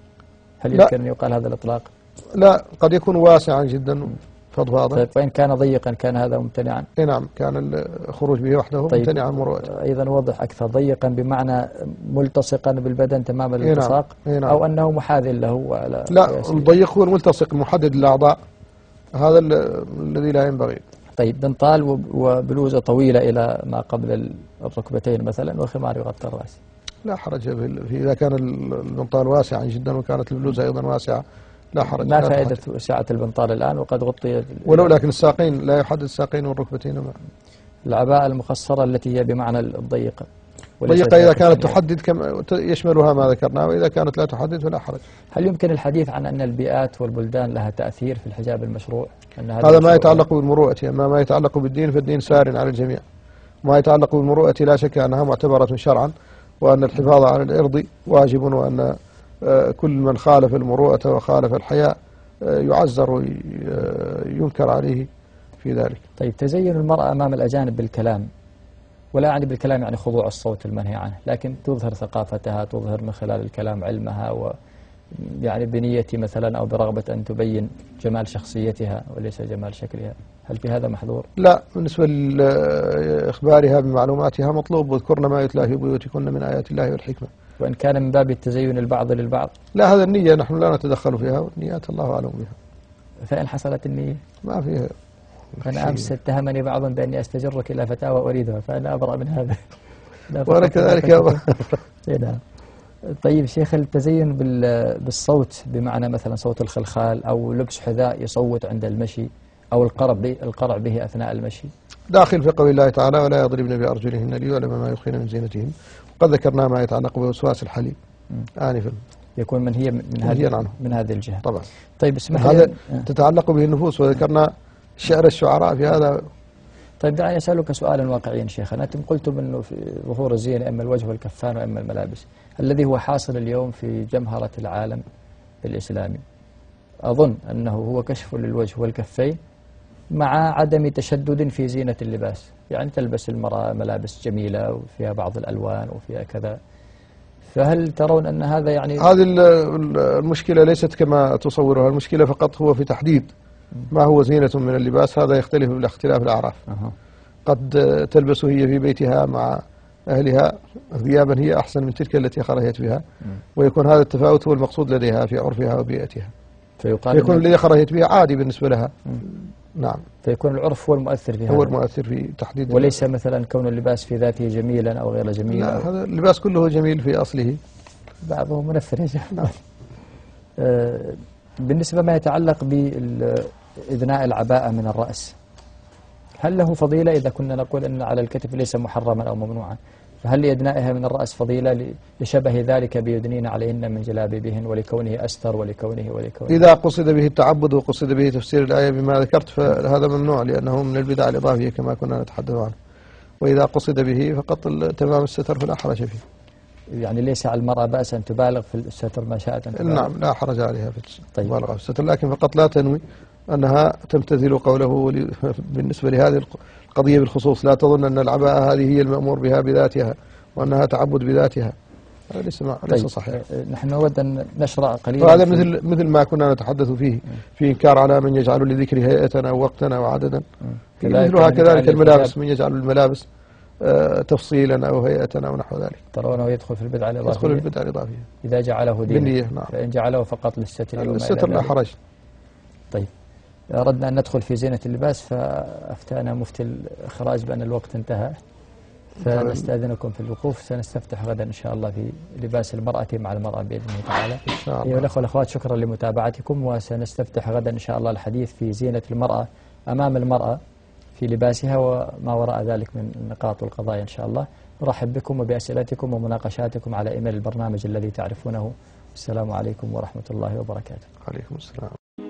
هل لا. يمكن أن يقال هذا الإطلاق؟ لا، قد يكون واسعا جدا فضفاضا. طيب وإن كان ضيقا كان هذا ممتنعا؟ اي نعم، كان الخروج به وحده طيب ممتنعا مروءته. أيضا وضح أكثر، ضيقا بمعنى ملتصقا بالبدن تمام الالتصاق نعم. نعم. أو أنه محاذ له وعلى لا، الضيق هو الملتصق المحدد للأعضاء، هذا الذي لا ينبغي. طيب بنطال وبلوزة طويلة إلى ما قبل الركبتين مثلا وخمار يغطي الرأس، لا حرج في إذا كان البنطال واسعا جدا وكانت البلوزة أيضا واسعة لا حرج. ما فائدة سعة البنطال الآن وقد غطي ولو لكن الساقين لا يحدد الساقين والركبتين. ما العباءة المخصرة التي هي بمعنى الضيقة ضيقة إذا كانت تحدد كما يشملها ما ذكرنا، وإذا كانت لا تحدد فلا حرج. هل يمكن الحديث عن أن البيئات والبلدان لها تأثير في الحجاب المشروع؟ أن هذا ما يتعلق بالمروءة، أما ما يتعلق بالدين فالدين سار على الجميع. ما يتعلق بالمروءة لا شك أنها معتبرة شرعا، وأن الحفاظ على الإرض واجب، وأن كل من خالف المروءة وخالف الحياء يعزر وينكر عليه في ذلك. طيب تزين المرأة أمام الأجانب بالكلام، ولا يعني بالكلام يعني خضوع الصوت المنهي عنه، لكن تظهر ثقافتها، تظهر من خلال الكلام علمها، و يعني بنية مثلا أو برغبة أن تبين جمال شخصيتها وليس جمال شكلها، هل في هذا محظور؟ لا، بالنسبة لإخبارها بمعلوماتها مطلوب، واذكرن ما يتلى في بيوتكن من آيات الله والحكمة. وإن كان من باب التزين البعض للبعض؟ لا، هذا النية نحن لا نتدخل فيها، والنيات الله أعلم بها. فإن حصلت النية؟ ما فيها. أنا أمس اتهمني بعض بأني أستجرك إلى فتاوى أريدها، فأنا أبرأ من هذا. وأنا كذلك يا أبا. نعم. طيب شيخ، التزين بالصوت بمعنى مثلا صوت الخلخال أو لبس حذاء يصوت عند المشي أو القرع به القرع به أثناء المشي داخل في قول الله تعالى ولا يضربن بأرجلهن ليعلم ما يخفين من زينتهن، وقد ذكرنا ما يتعلق بوسواس الحليب آنفا. يكون منهيا من هذه من هذه الجهة. طبعا. طيب اسمح لي. هذا أه. تتعلق به النفوس، وذكرنا شعر الشعراء في هذا. طيب دعني أسألك سؤالا واقعيا شيخنا، أنتم قلتم أنه في ظهور الزينة إما الوجه والكفان وإما الملابس، الذي هو حاصل اليوم في جمهرة العالم الإسلامي أظن أنه هو كشف للوجه والكفين مع عدم تشدد في زينة اللباس، يعني تلبس المرأة ملابس جميلة وفيها بعض الألوان وفيها كذا، فهل ترون أن هذا يعني هذه المشكلة ليست كما تصورها، المشكلة فقط هو في تحديد ما هو زينة من اللباس، هذا يختلف باختلاف الأعراف. أه. قد تلبس هي في بيتها مع أهلها ثيابا هي أحسن من تلك التي خرجت بها، ويكون هذا التفاوت هو المقصود لديها في عرفها وبيئتها، فيكون الذي خرجت به عادي بالنسبة لها. مم. نعم. فيكون العرف هو المؤثر في هذا، هو المؤثر في تحديد، وليس مثلا كون اللباس في ذاته جميلا أو غير جميل. لا، هذا اللباس كله جميل في أصله، بعضه منفر يا شيخ. آه بالنسبة ما يتعلق بإذناء العباءة من الرأس، هل له فضيلة إذا كنا نقول أن على الكتف ليس محرما أو ممنوعا، فهل لإدنائها من الرأس فضيلة لشبه ذلك بيدنين عليهن من جلابيبهن ولكونه أستر ولكونه ولكونه إذا قصد به التعبد وقصد به تفسير الآية بما ذكرت فهذا ممنوع، لأنه من البدع الإضافية كما كنا نتحدث عنه، وإذا قصد به فقط تمام الستر فلا حرج فيه. يعني ليس على المرأة بأس أن تبالغ في الستر ما شاءت أن تبالغ. نعم، لا حرج عليها في المبالغة في الستر، لكن فقط لا تنوي أنها تمتثل قوله بالنسبة لهذه القضية بالخصوص، لا تظن أن العباءة هذه هي المأمور بها بذاتها وأنها تعبد بذاتها، هذا ليس طيب ليس صحيح. نحن نود أن نشرع قليلا، وهذا مثل مثل ما كنا نتحدث فيه في إنكار على من يجعل لذكر هيئة أو وقتا أو عددا، مثلها كذلك الملابس، من يجعل الملابس آه تفصيلا أو هيئة أو نحو ذلك، ترونه يدخل في البدعة الإضافية. يدخل في البدعة الإضافية إذا جعله دينا، نعم. فإن جعله فقط للستر الستر لا حرج. طيب أردنا أن ندخل في زينة اللباس، فأفتانا مفتي الإخراج بأن الوقت انتهى، فنستأذنكم في الوقوف، سنستفتح غدا إن شاء الله في لباس المرأة مع المرأة بإذن الله تعالى. أيها الأخوة والأخوات، شكرا لمتابعتكم، وسنستفتح غدا إن شاء الله الحديث في زينة المرأة أمام المرأة في لباسها وما وراء ذلك من النقاط والقضايا إن شاء الله. أرحب بكم وبأسئلتكم ومناقشاتكم على إيميل البرنامج الذي تعرفونه. السلام عليكم ورحمة الله وبركاته. عليكم السلام.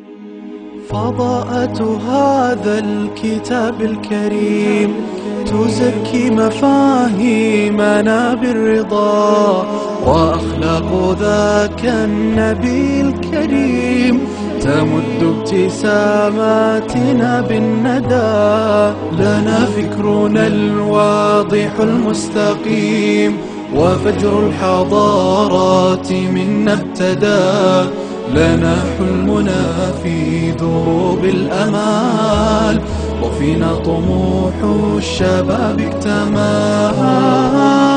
فضاءة هذا الكتاب الكريم تزكي مفاهيمنا بالرضا، وأخلاق ذاك النبي الكريم تمد ابتساماتنا بالندى. لنا فكرنا الواضح المستقيم، وفجر الحضارات منا ابتدى. لنا حلمنا في دروب الأمال، وفينا طموح الشباب اكتمل.